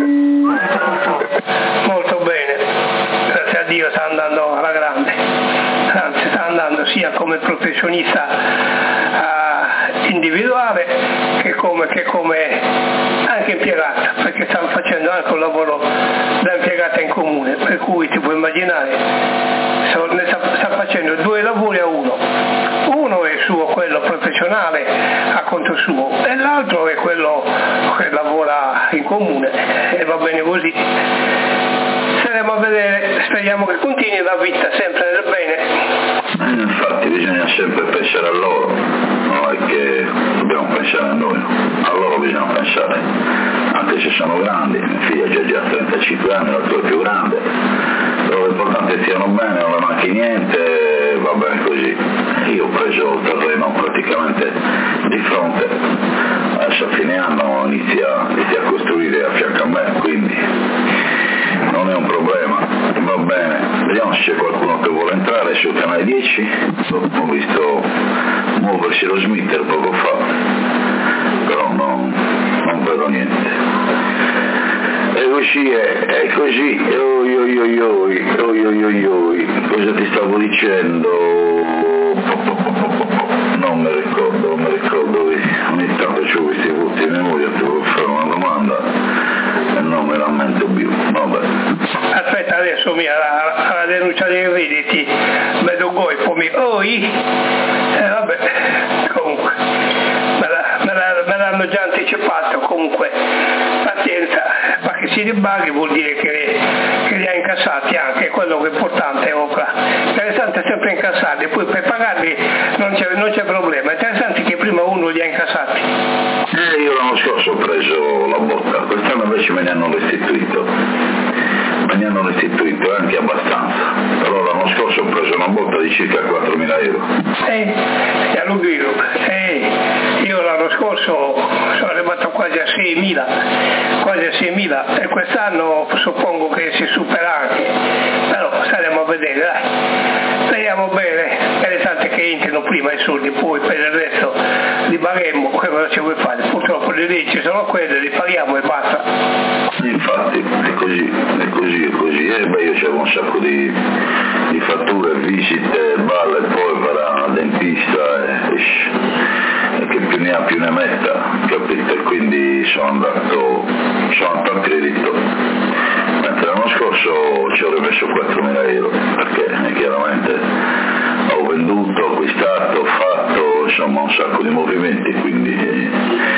molto bene, grazie a Dio sta andando alla grande, anzi sta andando sia come professionista uh, individuale che come, che come anche impiegata, perché sta facendo anche un lavoro da impiegata in comune, per cui ti puoi immaginare, sta, sta facendo due lavori a uno, uno è il suo, quello professionale a conto suo, e l'altro è quello che lavora in comune, e va bene così. Staremo a vedere, speriamo che continui la vita sempre nel bene. Eh, infatti bisogna sempre pensare a loro, non è che dobbiamo pensare a noi, a loro bisogna pensare, anche se sono grandi, mia figlia ha già trentacinque anni, la tua è più grande, però l'importante è che stiano bene, non le manchi niente, va bene così. Io ho preso il terreno praticamente di fronte, adesso a fine anno inizia, inizia a costruire a fianco a me, quindi non è un problema, va bene. Vediamo se c'è qualcuno che vuole entrare sul canale dieci, ho visto muoversi lo Smitter poco fa, però non, non vedo niente. E così è, è così, oi oi oi oi, oi oi oi oi, cosa ti stavo dicendo? Non mi ricordo, non mi ricordo, ogni tanto c'ho questi vuoti in memoria, ti volevo fare una domanda e non me la lamento più, vabbè. Aspetta, adesso mi alla, alla denuncia dei redditi, vedo voi, poi mi, oi, eh, vabbè, comunque, me, la, me, la, me l'hanno già anticipato, comunque, pazienza, ma che si ribaghi vuol dire che, che li ha incassati anche, quello che è importante, Oca. Interessante sempre incassarli, poi per pagarli non c'è, non c'è problema, interessante che prima uno li ha incassati. Eh, io l'anno scorso ho preso la botta, quest'anno invece me ne hanno restituito, me ne hanno restituito anche abbastanza, però l'anno scorso ho preso una botta di circa quattromila euro. Eh, ti allunghi, eh, io l'anno scorso sono arrivato quasi a seimila, quasi a seimila, e quest'anno suppongo che si supera anche, però staremo a vedere, dai. Speriamo bene, interessante che entrino prima i soldi, poi per il resto li paghiamo, cosa ci vuoi fare? Purtroppo le leggi sono quelle, li paghiamo e basta. Infatti, è così, è così, è così. E beh, io c'avevo un sacco di, di fatture, visite, balle, polvere, dentista, e, e che più ne ha più ne metta, capite? Quindi sono andato, sono andato a credito. Mentre l'anno scorso ci avrei messo quattromila euro, perché chiaramente ho venduto, acquistato, fatto, insomma un sacco di movimenti, quindi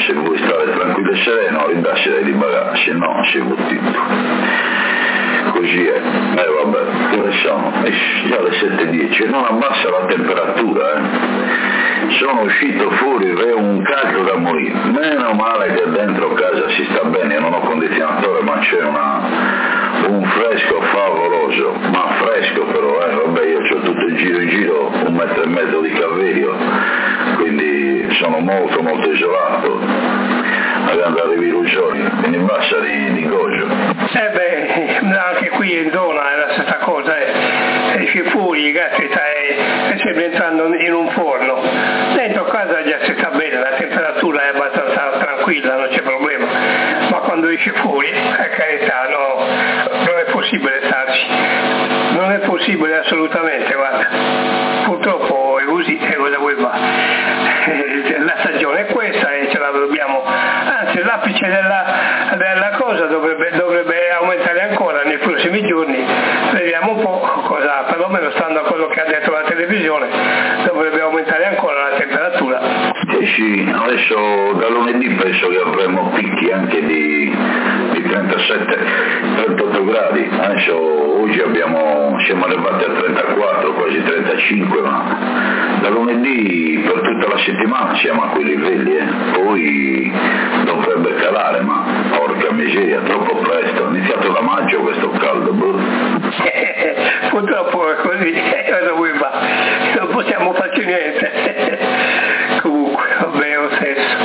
se vuoi stare tranquillo e sereno ridasci dai bagagli, no, si buttito. Così è, eh vabbè, che ore sono? Eh, già le sette e dieci, non abbassa la temperatura, eh. Sono uscito fuori, avevo un caldo da morire, meno male che dentro casa si sta bene, io non ho condizionatore ma c'è una, un fresco favoloso, ma fresco però, eh, vabbè io ho tutto il giro in giro, un metro e mezzo di Calverio, quindi sono molto molto isolato. Abbiamo arrivi i Rugioni, quindi bassa di, di Goggio. Eh beh, anche qui in zona è la stessa cosa, eh. Esci fuori, caspita, e, e sembra entrando in un forno. Dentro casa già si sta bene, la temperatura è abbastanza tranquilla, non c'è problema. Ma quando esci fuori, per carità, no, non è possibile starci. Non è possibile assolutamente, guarda. Purtroppo è così, e cosa vuoi fare? La stagione è questa e ce la dobbiamo, anzi l'apice della, della cosa dovrebbe, dovrebbe aumentare ancora nei prossimi giorni, vediamo un po' cosa, perlomeno stando a quello che ha detto la televisione, dovrebbe aumentare ancora la temperatura. Eh sì, adesso da lunedì penso che avremo picchi anche di, di trentasette trentotto gradi, adesso oggi abbiamo, siamo arrivati a trentaquattro, quasi trentacinque, ma da lunedì per tutta la settimana siamo a quei livelli, eh. Poi dovrebbe calare, ma porca miseria, troppo presto, è iniziato da maggio questo caldo, boh. Purtroppo è così, cosa vuoi fare? Non possiamo farci niente. Comunque, vabbè, lo stesso.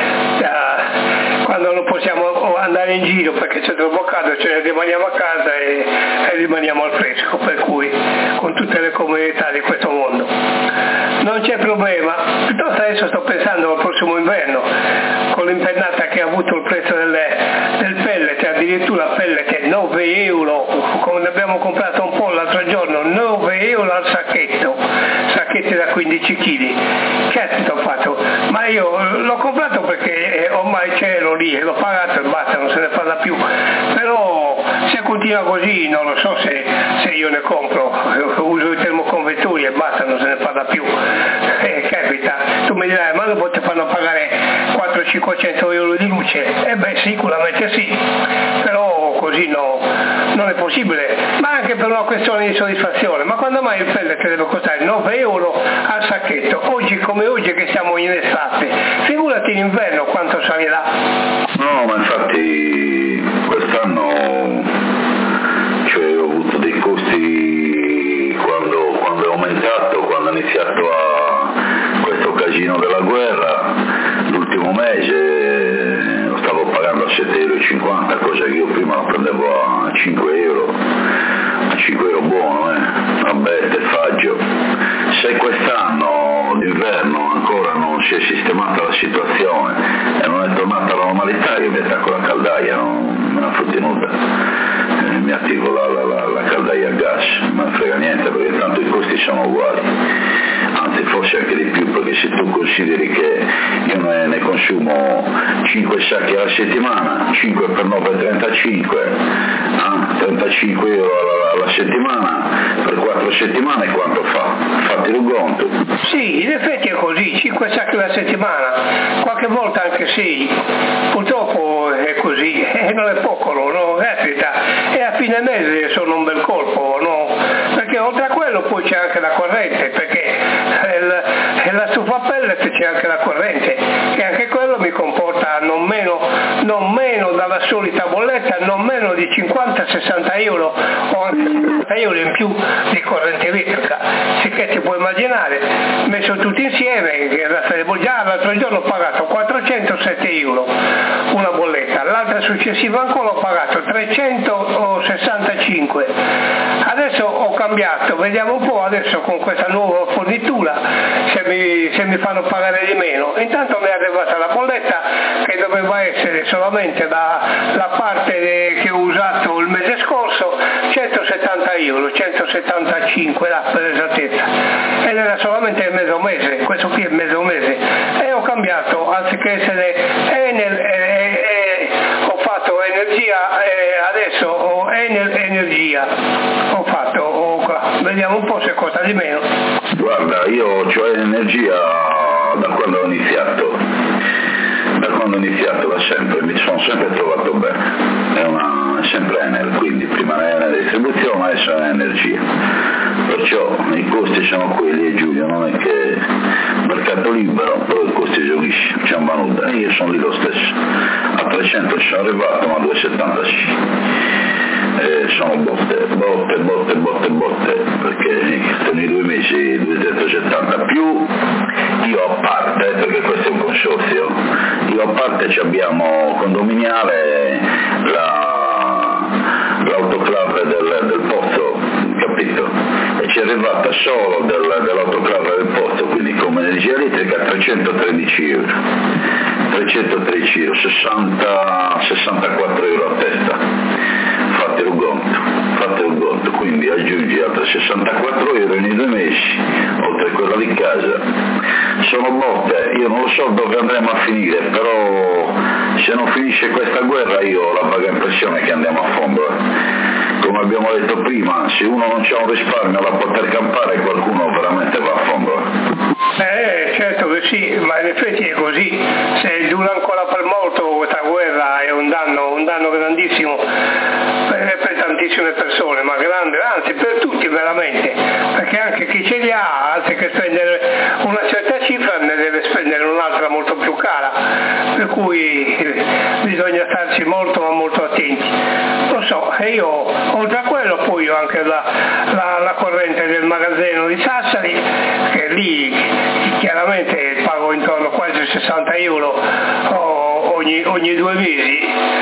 Quando non possiamo andare in giro perché c'è troppo caldo, cioè rimaniamo a casa e, e rimaniamo al fresco, per cui con tutte le comodità di questo mondo. Non c'è problema, piuttosto adesso sto pensando al prossimo inverno, con l'impennata che ha avuto il prezzo del, del pellet, addirittura pellet nove euro, come ne abbiamo comprato un po' l'altro giorno, nove euro al sacchetto, sacchetti da quindici chili. Che ho fatto? Ma io l'ho comprato perché ormai c'ero lì e l'ho pagato e basta, non se ne parla più. Però se continua così non lo so se, se io ne compro, uso i termoconvettori e basta, non se ne parla più. Eh, capita, tu mi dirai ma dopo ti fanno pagare quattrocento cinquecento euro di luce? Eh beh sicuramente sì, però così no, non è possibile, ma anche per una questione di soddisfazione. Ma quando mai il pellet deve costare nove euro al sacchetto? Oggi come oggi che siamo in estate, figurati in inverno quanto salirà. No, ma infatti quest'anno cioè, ho avuto dei costi quando, quando è aumentato, quando è iniziato a questo casino della guerra, l'ultimo mese lo stavo pagando a sette e cinquanta euro, cosa che io prima lo prendevo a cinque euro, a cinque euro buono, eh, vabbè, te faggio. Se quest'anno d'inverno ancora non si è sistemata la situazione e non è tornata alla normalità, io mi attacco la caldaia, non me ne fotti nulla, eh, mi attivo la, la, la, la caldaia a gas, non me ne frega niente perché tanto i costi sono uguali, anzi forse anche di più, perché se tu consideri che io ne, ne consumo cinque sacchi alla settimana, cinque per nove trentacinque, ah, trentacinque euro alla, alla settimana, per quattro settimane quanto fa? Fatti il conto. Sì, in effetti è così, cinque sacchi alla settimana, qualche volta anche sei, purtroppo è così, e non è poco, no? Capita, e a fine mese sono un bel colpo, no? Perché oltre a quello poi c'è anche la corrente, perché il, la stufa a pellet c'è anche la corrente, e anche quello mi comporta non meno, non meno dalla solita bolletta, non meno di cinquanta sessanta euro o anche sessanta euro in più di corrente elettrica, sicché ti puoi immaginare, messo tutti insieme, già l'altro giorno ho pagato quattrocentosette euro una bolletta, l'altra successiva ancora ho pagato trecentosessantacinque, adesso ho cambiato, vediamo un po' adesso con questa nuova fornitura se mi, se mi fanno pagare di meno. Intanto mi è arrivata la bolletta che doveva essere solamente la, la parte de, che ho usato il mese scorso, centosettanta euro, centosettantacinque là per esattezza, ed era solamente il mezzo mese, questo qui è il mezzo mese, e ho cambiato, anziché essere Enel, eh, eh, ho fatto energia, eh, adesso ho Enel Energia, ho fatto, ho, vediamo un po' se costa di meno. Guarda, io ho energia da quando ho iniziato, da quando ho iniziato da sempre, mi sono sempre trovato bene, è, una, è sempre Enel, quindi prima era distribuzione, adesso è energia, perciò i costi sono quelli, e Giulio non è che mercato libero, però i costi gioisci, c'è un valuta, e io sono lì lo stesso, a trecento ci sono arrivato, ma a duecentosettanta sì. Eh, sono botte, botte, botte, botte, botte, perché sono i due mesi duecentosettanta più io a parte, perché questo è un consorzio, io a parte ci abbiamo condominiale la, l'autoclave del, del Pozzo, capito? E ci è arrivata solo del, dell'autoclave del Pozzo, quindi come energia elettrica trecentotredici euro, trecentotredici euro, sessanta, sessantaquattro euro a testa. Fate il conto, fate il conto, quindi aggiungi altri sessantaquattro euro nei due mesi, oltre a quella di casa. Sono botte, io non lo so dove andremo a finire, però se non finisce questa guerra io ho la vaga impressione che andiamo a fondo. Come abbiamo detto prima, se uno non c'ha un risparmio da poter campare, qualcuno veramente va a fondo. Eh, certo che sì, ma in effetti è così, se dura ancora per molto questa guerra è un danno, un danno grandissimo per, per tantissime persone, ma grande, anzi per tutti veramente, perché anche chi ce li ha, anzi che spendere una certa cifra ne deve spendere un'altra molto più cara, per cui bisogna starci molto ma molto attenti. Lo so, e io oltre a quello poi ho anche la, la, la corrente del magazzino di Sassari, che lì chiaramente pago intorno a quasi sessanta euro ogni, ogni due mesi,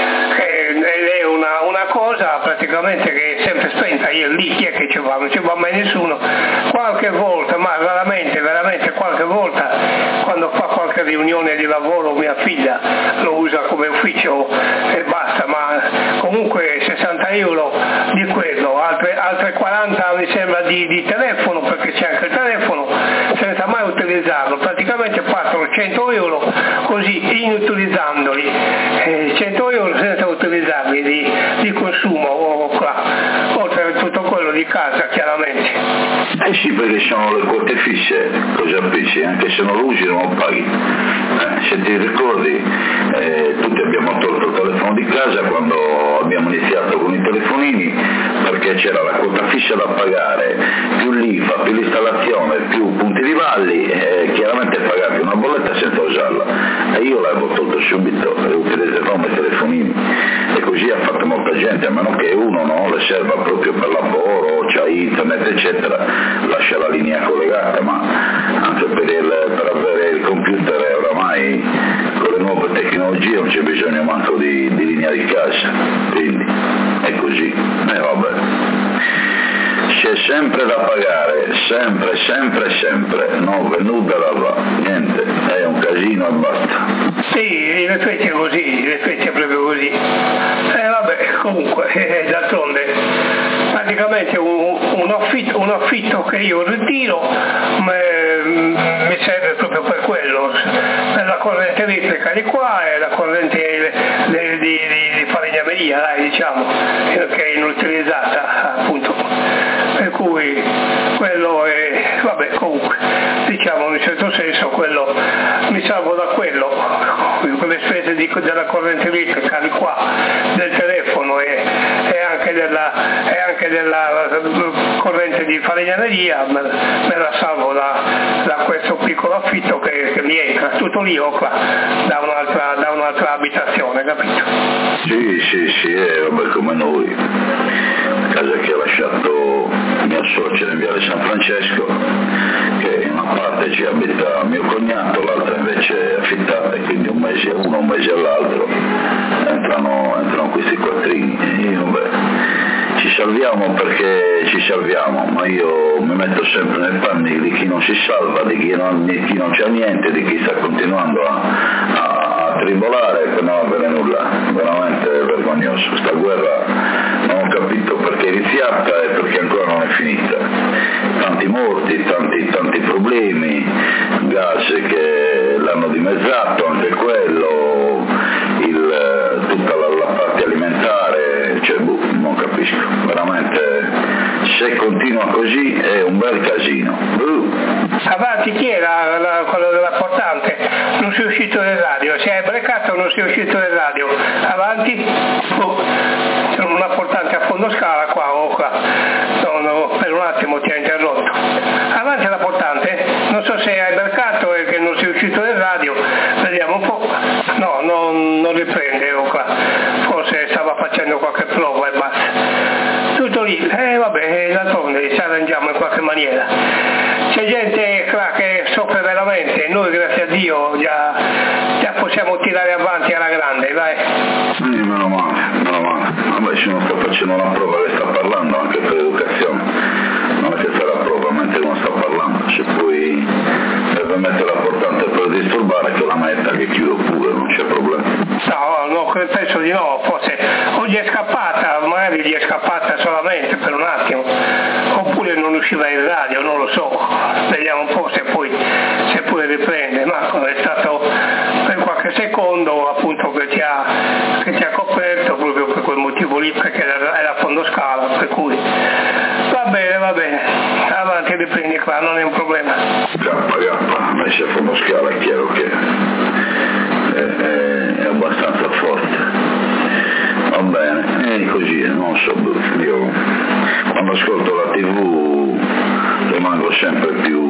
ed è una, una cosa praticamente che è sempre spenta. Io lì chi è che ci va? Non ci va mai nessuno. Qualche volta, ma veramente, veramente qualche volta, quando fa qualche riunione di lavoro mia figlia lo usa come ufficio e basta, ma comunque sessanta euro di quello, altre, altre quaranta mi sembra di, di telefono, perché c'è anche il telefono senza mai utilizzarlo, praticamente partono cento euro così inutilizzandoli, eh, cento euro senza utilizzarli di, di consumo oh, qua, oltre a tutto quello di casa chiaramente. Eh sì, perché sono le quote fisse, cosa pensi? Anche se non lo usi non lo paghi. Eh, se ti ricordi, eh, tutti abbiamo tolto il telefono di casa quando abbiamo iniziato con i telefonini, perché c'era la quota fissa da pagare, più l'I F A, più l'installazione, più punti di valli, e chiaramente pagavi una bolletta senza usarla. E io l'avevo tolto subito e utilizzavamo i telefonini. E così ha fatto molta gente, a meno che uno non le serva proprio per lavoro, c'ha internet eccetera, lascia la linea collegata, ma anche per, il, per avere il computer oramai con le nuove tecnologie non c'è bisogno manco di, di linea di casa, quindi è così. E eh, vabbè, c'è sempre da pagare, sempre, sempre, sempre, non venuta da va, niente, è un casino e basta. Sì, in effetti è così, in effetti è proprio così. E eh, vabbè, comunque, eh, d'altronde, praticamente un, un, affitto, un affitto che io ritiro me, mi serve proprio per quello, per la corrente elettrica di qua e la corrente di, di, di, di falegnameria, dai, diciamo, che è inutilizzata appunto. Per cui quello è, vabbè, comunque, diciamo in un certo senso quello, mi salvo da quello, quelle spese di, della corrente elettrica di qua, del telefono e, e anche della, e anche della corrente di falegnameria, me, me la salvo da, da questo piccolo affitto che, che mi entra, tutto lì o qua, da un'altra, da un'altra abitazione, capito? Sì, sì, sì, è vabbè come noi, casa che ha lasciato mio socio in Viale San Francesco, che in una parte ci abita mio cognato, l'altra invece è affittata, e quindi un mese uno, un mese all'altro entrano, entrano questi quattrini. E io, beh, ci salviamo perché ci salviamo, ma io mi metto sempre nei panni di chi non si salva, di chi non, di chi non c'ha niente, di chi sta continuando a, a, a tribolare e non avere nulla. Veramente vergognoso, questa guerra non ho capito perché è iniziata e perché ancora non è finita. Tanti morti, tanti, tanti problemi, gas che l'hanno dimezzato, anche quello, il, tutta la, la parte alimentare, cioè boh, non capisco, veramente se continua così è un bel casino. Uh. Avanti, chi era la, quello della portante? Non si è uscito nel radio, si è brecato uscito del radio. Avanti. Oh, sono una portante a fondo scala qua o qua. No, no, per un attimo ti ha interrotto. Avanti la portante. Non so se hai beccato e che non sei uscito del radio. Vediamo un po'. No, no non riprende o qua. Forse stava facendo qualche prova e basta. Tutto lì. Eh vabbè, d'altronde ci arrangiamo in qualche maniera. C'è gente qua che soffre veramente, noi grazie a Dio già, già possiamo tirare avanti alla grande, vai. Eh, meno male, meno male. Vabbè, ci non sta facendo una prova che sta parlando anche per l'educazione. Non è che fa la prova mentre non sta parlando, se poi deve mettere la portante per disturbare che la metta che chiudo pure, non c'è problema. No, no, penso di no, forse o gli è scappata, magari gli è scappata solamente per un attimo, oppure non usciva in radio, non lo so, vediamo un po' se poi, se poi riprende, ma è stato per qualche secondo appunto che ti ha, che ti ha coperto proprio per quel motivo lì, perché era, era a fondo scala, per cui va bene, va bene, avanti riprendi qua, non è un problema. Cappa, cappa, ma se a fondo scala è chiaro che è, è, è abbastanza forte. Va bene, è così, non so, io quando ascolto la tivù rimango sempre più,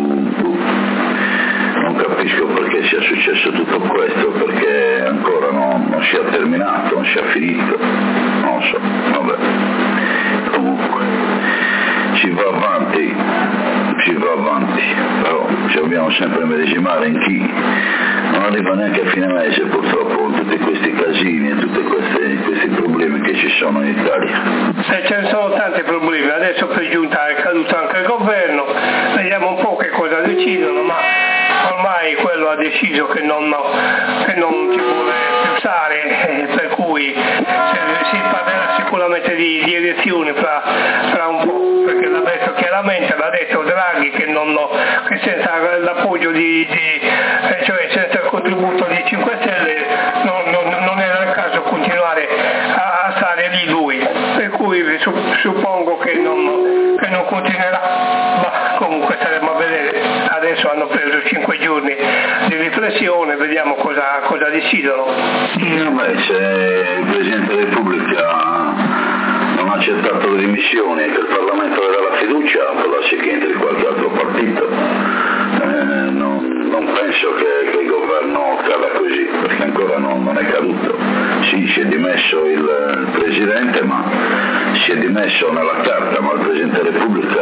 non capisco perché sia successo tutto questo, perché ancora non, non sia terminato, non sia finito, non so, vabbè, comunque ci va avanti, ci va avanti, però ci dobbiamo sempre medesimare in chi non arriva neanche a fine mese purtroppo con tutti questi casini e tutti questi, questi problemi che ci sono in Italia. Eh, ce ne sono tanti problemi, adesso per giunta è caduto anche il governo, vediamo un po' che cosa decidono, ma ormai quello ha deciso che non, che non ci vuole più usare, eh, per cui eh, si parlerà sicuramente di, di elezioni fra, fra un po', perché l'ha detto chiaramente, l'ha detto Draghi che, non, che senza l'appoggio di, di eh, cioè senza il contributo di cinque Stelle non, non, non era il caso continuare a, a stare lì lui, per cui suppongo che non, che non continuerà, ma comunque staremo a vedere. Adesso hanno preso cinque giorni di riflessione, vediamo cosa, cosa decidono. Vabbè, se il Presidente della Repubblica non ha accettato le dimissioni e che il Parlamento le dà la fiducia, può darsi che entri qualche altro partito. Eh, non, non penso che, che il governo cada così, perché ancora non, non è caduto. Sì, si è dimesso il, il Presidente, ma si è dimesso nella carta, ma il Presidente della Repubblica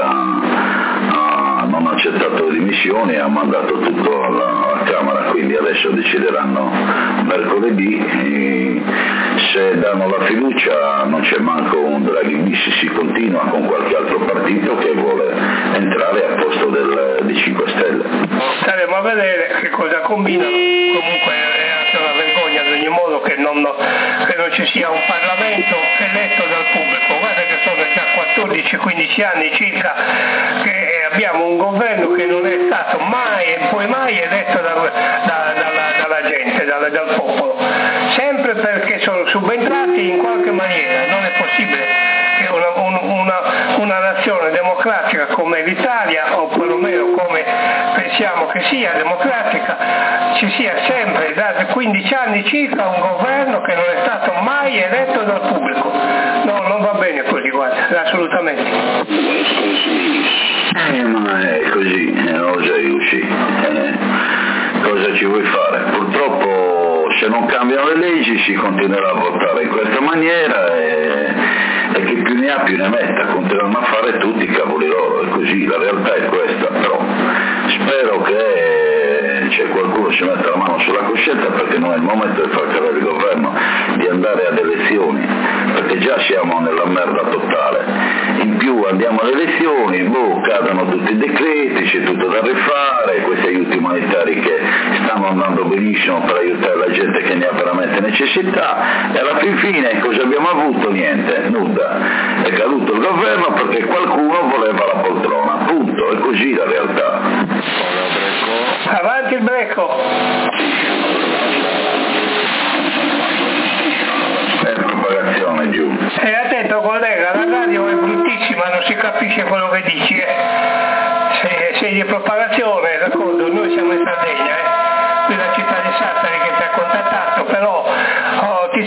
ha, non ha accettato le dimissioni e ha mandato tutto alla, alla Camera, quindi adesso decideranno mercoledì. Se danno la fiducia non c'è manco un Draghi bis, si continua con qualche altro partito che vuole entrare a posto del, di cinque Stelle. Staremo a vedere che cosa combinano, comunque è anche una vergogna ad ogni modo che non, che non ci sia un Parlamento eletto dal pubblico. Guarda che sono già quattordici quindici anni circa che abbiamo un governo che non è stato mai e poi mai eletto da, da, dalla, dalla gente, dal, dal popolo, sempre perché sono subentrati in qualche maniera. Non è possibile che una, una, una nazione democratica come l'Italia, o perlomeno come pensiamo che sia democratica, ci sia sempre da quindici anni circa un governo che non è stato mai eletto dal pubblico. No, non va bene così, guarda, assolutamente. Eh, ma è così, eh, non già riuscì. Eh, cosa ci vuoi fare? Purtroppo se non cambiano le leggi si continuerà a votare in questa maniera e, e chi più ne ha più ne metta, continueranno a fare tutti i cavoli loro, è così, la realtà è questa, però spero che c'è qualcuno ci metta la mano sulla coscienza, perché non è il momento di far cadere il governo, di andare ad elezioni, perché già siamo nella merda totale, in più andiamo alle elezioni, boh, cadono tutti i decreti, c'è tutto da rifare, questi aiuti umanitari che stanno andando benissimo per aiutare la gente che ne ha veramente necessità, e alla fin fine cosa abbiamo avuto? Niente, nulla, è caduto il governo perché qualcuno voleva la poltrona, punto, è così la realtà. Avanti il Brecco! È propagazione giù. E attento collega, la radio è bruttissima, non si capisce quello che dici, eh. Se, se di propagazione, d'accordo, noi siamo in Sardegna, eh. Qui la città di Sassari che ti ha contattato, però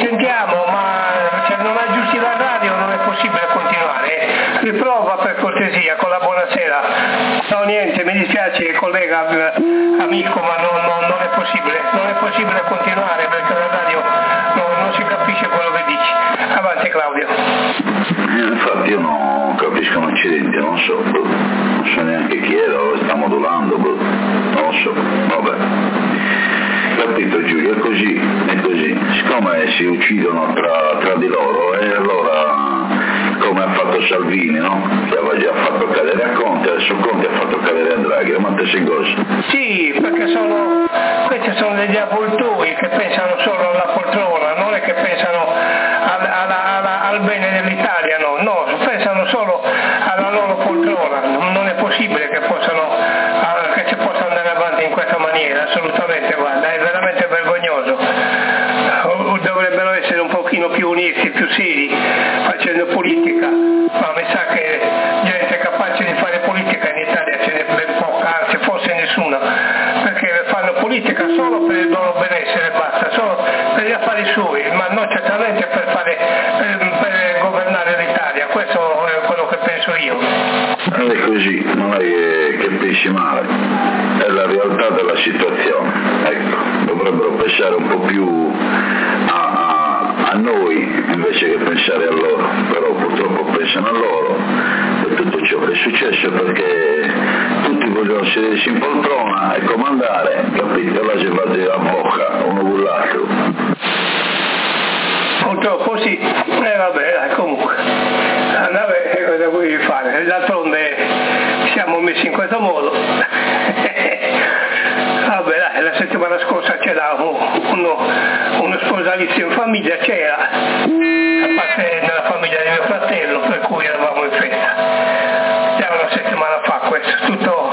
sentiamo, ma se non aggiusti la radio non è possibile continuare. Riprova per cortesia con la buonasera. No, niente, mi dispiace collega, amico, ma non, non, non è possibile, non è possibile continuare perché la radio non, non si capisce quello che dici. Avanti Claudio. Eh, infatti io non capisco un accidente, non so, non so neanche chi era, lo sta modulando, non lo so, vabbè. Capito Giulio, è così, è così, siccome si uccidono tra, tra di loro e allora come ha fatto Salvini, no? Che aveva già fatto cadere a Conte, adesso Conte ha fatto cadere a Draghi, ma te sei cosa? Sì, perché sono, questi sono degli avvoltoi che pensano solo alla poltrona, non è che pensano al, alla, alla, al bene dell'Italia, no, no, pensano solo alla loro poltrona, non è possibile che possano, che si possa andare avanti in questa maniera, assolutamente, guarda, è veramente vergognoso. Dovrebbero essere un pochino più uniti, più seri, facendo politica, ma mi sa che gente capace di fare politica in Italia ce n'è ben poca, anzi forse nessuna, perché fanno politica solo per il loro benessere, basta, solo per gli affari suoi, ma non certamente per, fare, per, per governare l'Italia, questo è quello che penso io. Non è così, non è che, che pensi male, è la realtà della situazione, ecco, dovrebbero pensare un po' più a, a, a noi invece che pensare a loro, però purtroppo pensano a loro e tutto ciò che è successo perché tutti vogliono sedersi in poltrona e comandare, capito? Là si va a bocca uno con l'altro. Purtroppo sì, e eh, vabbè, dai, comunque, vabbè, cosa vuoi fare? D'altronde siamo messi in questo modo. Vabbè, dai, la settimana scorsa c'era uno, uno sposalizio in famiglia, c'era, a parte nella famiglia di mio fratello, per cui eravamo in festa. Già una settimana fa questo, tutto...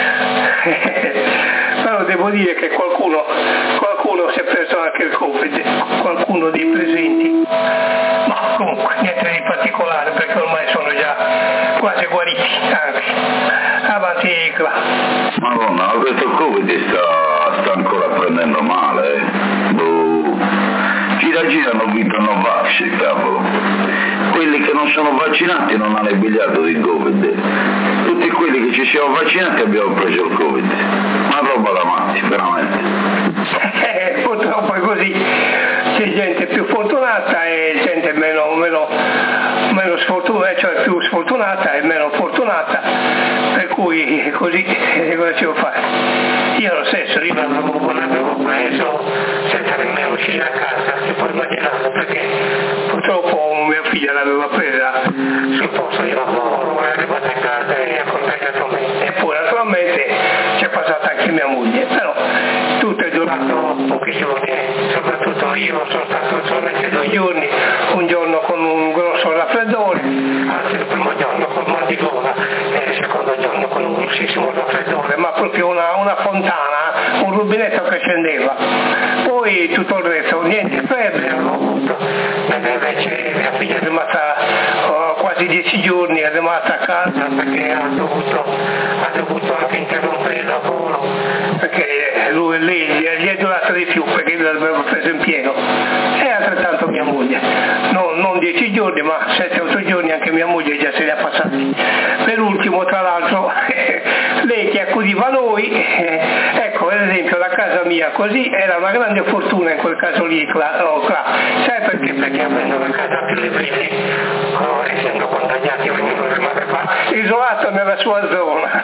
Però devo dire che qualcuno, qualcuno si è preso anche il Covid, qualcuno dei presenti, ma comunque niente di particolare perché ormai sono già quasi guariti anche. Avanti Cla. Madonna, questo Covid sta, sta ancora prendendo male, eh. Boh. Gira gira hanno vinto il Novax, cavolo. Quelli che non sono vaccinati non hanno il biglietto di Covid. Tutti quelli che ci siamo vaccinati abbiamo preso il Covid. Una roba da matti, veramente. Eh, purtroppo è così. C'è gente più fortunata e gente meno, meno, meno sfortunata, cioè più sfortunata e meno fortunata. Per cui così cosa ci devo fare? Io lo stesso, io non l'avevo preso senza nemmeno uscire a casa, si può immaginare, perché purtroppo mia figlia l'aveva presa sul posto di lavoro, è arrivata a casa e ha contagiato me. Eppure naturalmente c'è passata anche mia moglie, però tutto è durato pochi giorni, soprattutto io sono stato solamente due giorni, un giorno con un grosso raffreddore, anzi il primo giorno con mal di gola e il secondo giorno con un grossissimo raffreddore, ma proprio una, una fontana, un rubinetto che scendeva. Poi tutto il resto, niente febbre ho avuto, invece mia figlia è rimasta oh, quasi dieci giorni, è rimasta a casa perché ha dovuto, ha dovuto anche interrompere il lavoro, perché lui, lei gli è durato di più perché io l'avevo preso in pieno, e altrettanto mia moglie, no, non dieci giorni ma sette otto giorni anche mia moglie già se li ha passati. Per ultimo tra l'altro lei che accudiva noi, eh, ecco per esempio la casa mia così era una grande fortuna in quel caso lì, Cla, oh, Cla. Sai perché? Perché avendo la casa più libriti, oh, essendo contagiati venivano rimanere qua, isolato nella sua zona,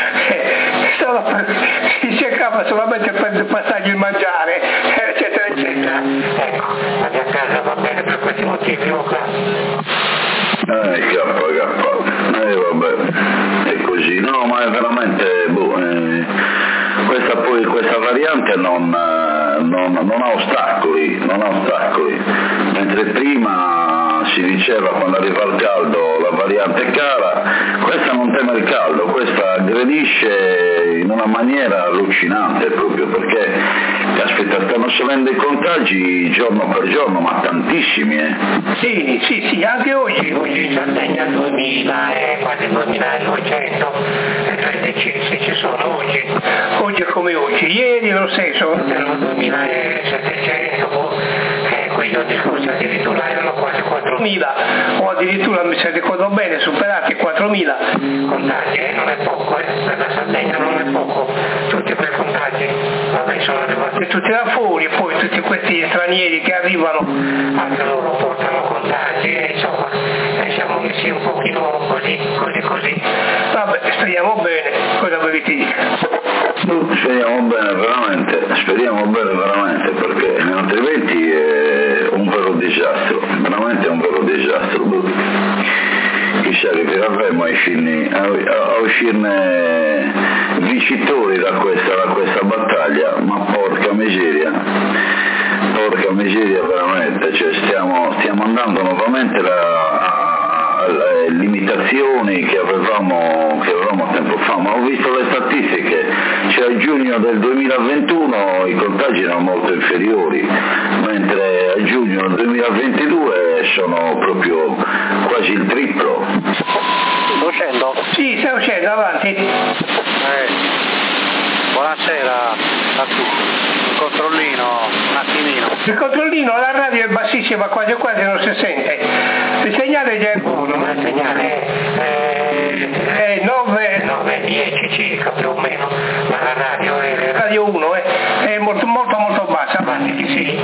solo per, si cercava solamente per passargli il mangiare, eccetera eccetera. Ecco, la mia casa va bene per questi motivi, oh, Cla. Eh, cappa, cappa, eh vabbè, è così, no, ma è veramente, boh, eh, questa poi, questa variante non, non, non ha ostacoli, non ha ostacoli, mentre prima si diceva quando arriva il caldo la variante è cara, questa non teme il caldo, questa aggredisce in una maniera allucinante proprio perché, aspetta, stanno salendo i contagi giorno per giorno, ma tantissimi, eh? Sì, sì, sì, anche oggi, oggi in Sardegna duemila e quasi duemilanovecento e tra i decessi ci sono oggi, oggi è come oggi, ieri lo stesso, erano duemilasettecento, e qui io discorsi addirittura erano quasi quattromila, o addirittura, se ricordo bene, superati quattromila. Contagi, eh, non è poco, eh, per la Sardegna non è poco, tutti quei contagi, vabbè sono arrivati. E tutti da fuori, poi tutti questi stranieri che arrivano. Anche loro portano contagi, e insomma, e siamo messi un pochino così, così, così. Vabbè, speriamo bene, cosa volete dire? Speriamo bene veramente, speriamo bene veramente, perché altrimenti è un vero disastro, veramente un vero disastro. Chissà che riusciremo a uscirne, a uscirne vincitori da questa, da questa battaglia, ma porca miseria, porca miseria veramente, cioè stiamo, stiamo andando nuovamente da, alle limitazioni che avevamo, che avevamo tempo fa, ma ho visto le statistiche, cioè a giugno del duemilaventuno i contagi erano molto inferiori, mentre a giugno del duemilaventidue sono proprio quasi il triplo. Sto uscendo? Sì, stai uscendo, avanti. Eh, buonasera a tutti. Un controllino, un attimino. Il controllino, la radio è bassissima, quasi quasi non si sente. Il segnale già è buono. Ma il segnale è nove dieci circa più o meno, ma la radio è... Radio uno, eh, è molto molto molto bassa, avanti di sì.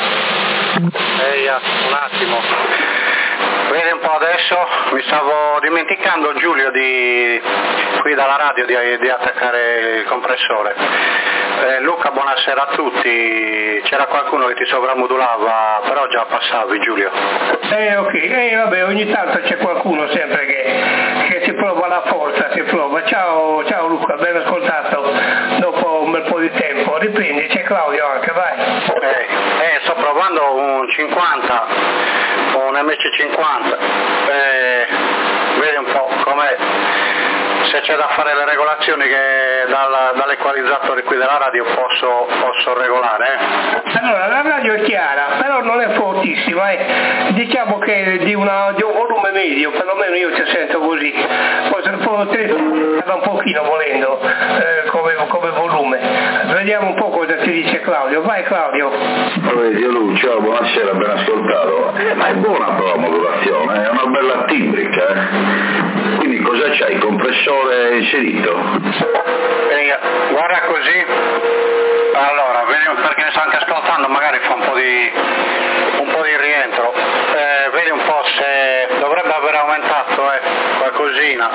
Ehi, un attimo. Vedi un po' adesso, mi stavo dimenticando Giulio di qui dalla radio di, di attaccare il compressore. Eh, Luca, buonasera a tutti, c'era qualcuno che ti sovramodulava, però già passavi Giulio. Eh ok, eh vabbè, ogni tanto c'è qualcuno sempre che, che si prova la forza, si prova. Ciao, ciao Luca, ben ascoltato dopo un bel po' di tempo. Riprendi, c'è Claudio anche, vai. Eh, eh sto provando un cinquanta, un M C cinquanta, eh, vedi un po' com'è, se c'è da fare le regolazioni che dal, dall'equalizzatore qui della radio posso, posso regolare. Eh. Allora, la radio è chiara, però non è fortissima, eh. Diciamo che di, una, di un volume medio, perlomeno io ti sento così, poi se parla un pochino volendo eh, come, come volume. Vediamo un po' cosa ti dice Claudio, vai Claudio. Vedi Lucio, buonasera, ben ascoltato, eh, ma è buona però la modulazione, è una bella timbrica, eh. Quindi cosa c'hai, il compressore inserito? Eh, guarda così, allora, vedi, perché ne sto anche ascoltando, magari fa un po' di, un po' di rientro, eh, vedi un po' se dovrebbe aver aumentato eh, qualcosina.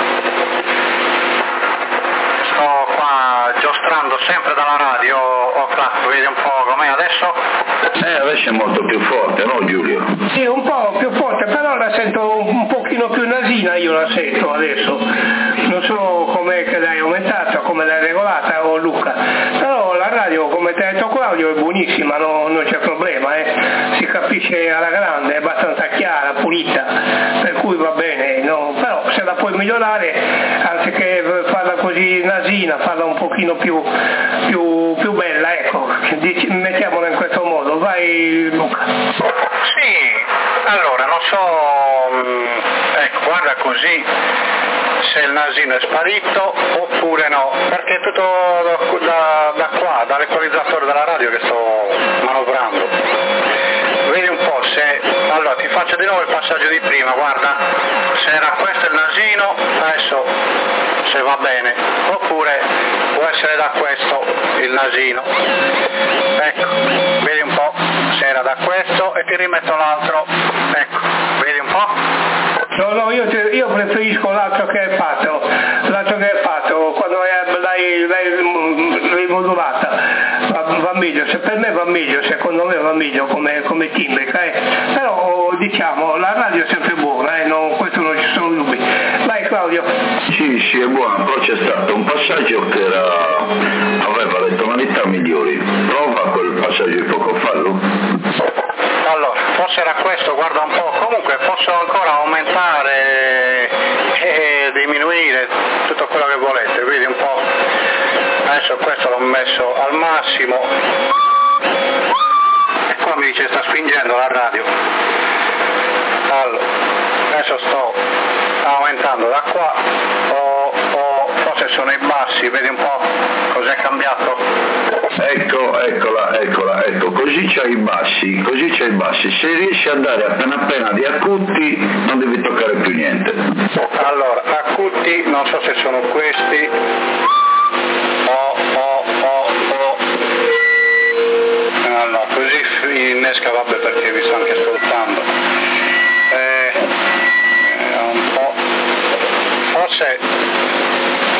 Sto qua giostrando sempre dalla radio, oh, clac, vedi un po' com'è adesso? Eh, adesso è molto più forte, no Giulio? Sì, un po' più forte, però la sento un, un pochino più nasina, io la sento adesso. Non so com'è che l'hai aumentata, come l'hai regolata o Luca, però la radio, come ti ha detto Claudio, è buonissima, no, non c'è problema, eh. Si capisce alla grande, è abbastanza chiara, pulita, per cui va bene, no? Però se la puoi migliorare, anziché farla così nasina, farla un pochino più, più, più bella, ecco, Dici, mettiamola in questo modo, vai Luca. Sì, allora non so, ecco, guarda così se il nasino è sparito oppure no, perché è tutto da, da qua, dall'equalizzatore della radio che sto manovrando. Vedi un po' se, allora ti faccio di nuovo il passaggio di prima, guarda, se era questo il nasino, adesso se va bene, oppure può essere da questo il nasino. Ecco, vedi un po' se era da questo e ti rimetto l'altro, ecco, vedi un po'? No, no, io, io preferisco l'altro che hai fatto, l'altro che hai fatto, quando l'hai, l'hai rimodulata, va, va meglio, se per me va meglio, secondo me va meglio come, come timbrica, eh. Però diciamo, la radio è sempre buona, eh, non, questo non ci sono dubbi. Vai Claudio. Sì, sì, è buona, però c'è stato un passaggio che era, aveva le tonalità migliori, prova quel passaggio di poco fa, Allora, forse era questo, guarda un po', comunque posso ancora aumentare e diminuire tutto quello che volete, vedi un po', adesso questo l'ho messo al massimo e qua mi dice sta spingendo la radio, allora, adesso sto aumentando da qua, o, o forse sono i bassi, vedi un po' cos'è cambiato? Ecco, eccola, eccola, guarda, ecco, così c'hai i bassi, così c'hai i bassi, se riesci a dare appena appena di acuti non devi toccare più niente. Allora, acuti, non so se sono questi, o, o, o, o, allora, così innesca, vabbè, perché vi sto anche ascoltando, eh, un po', forse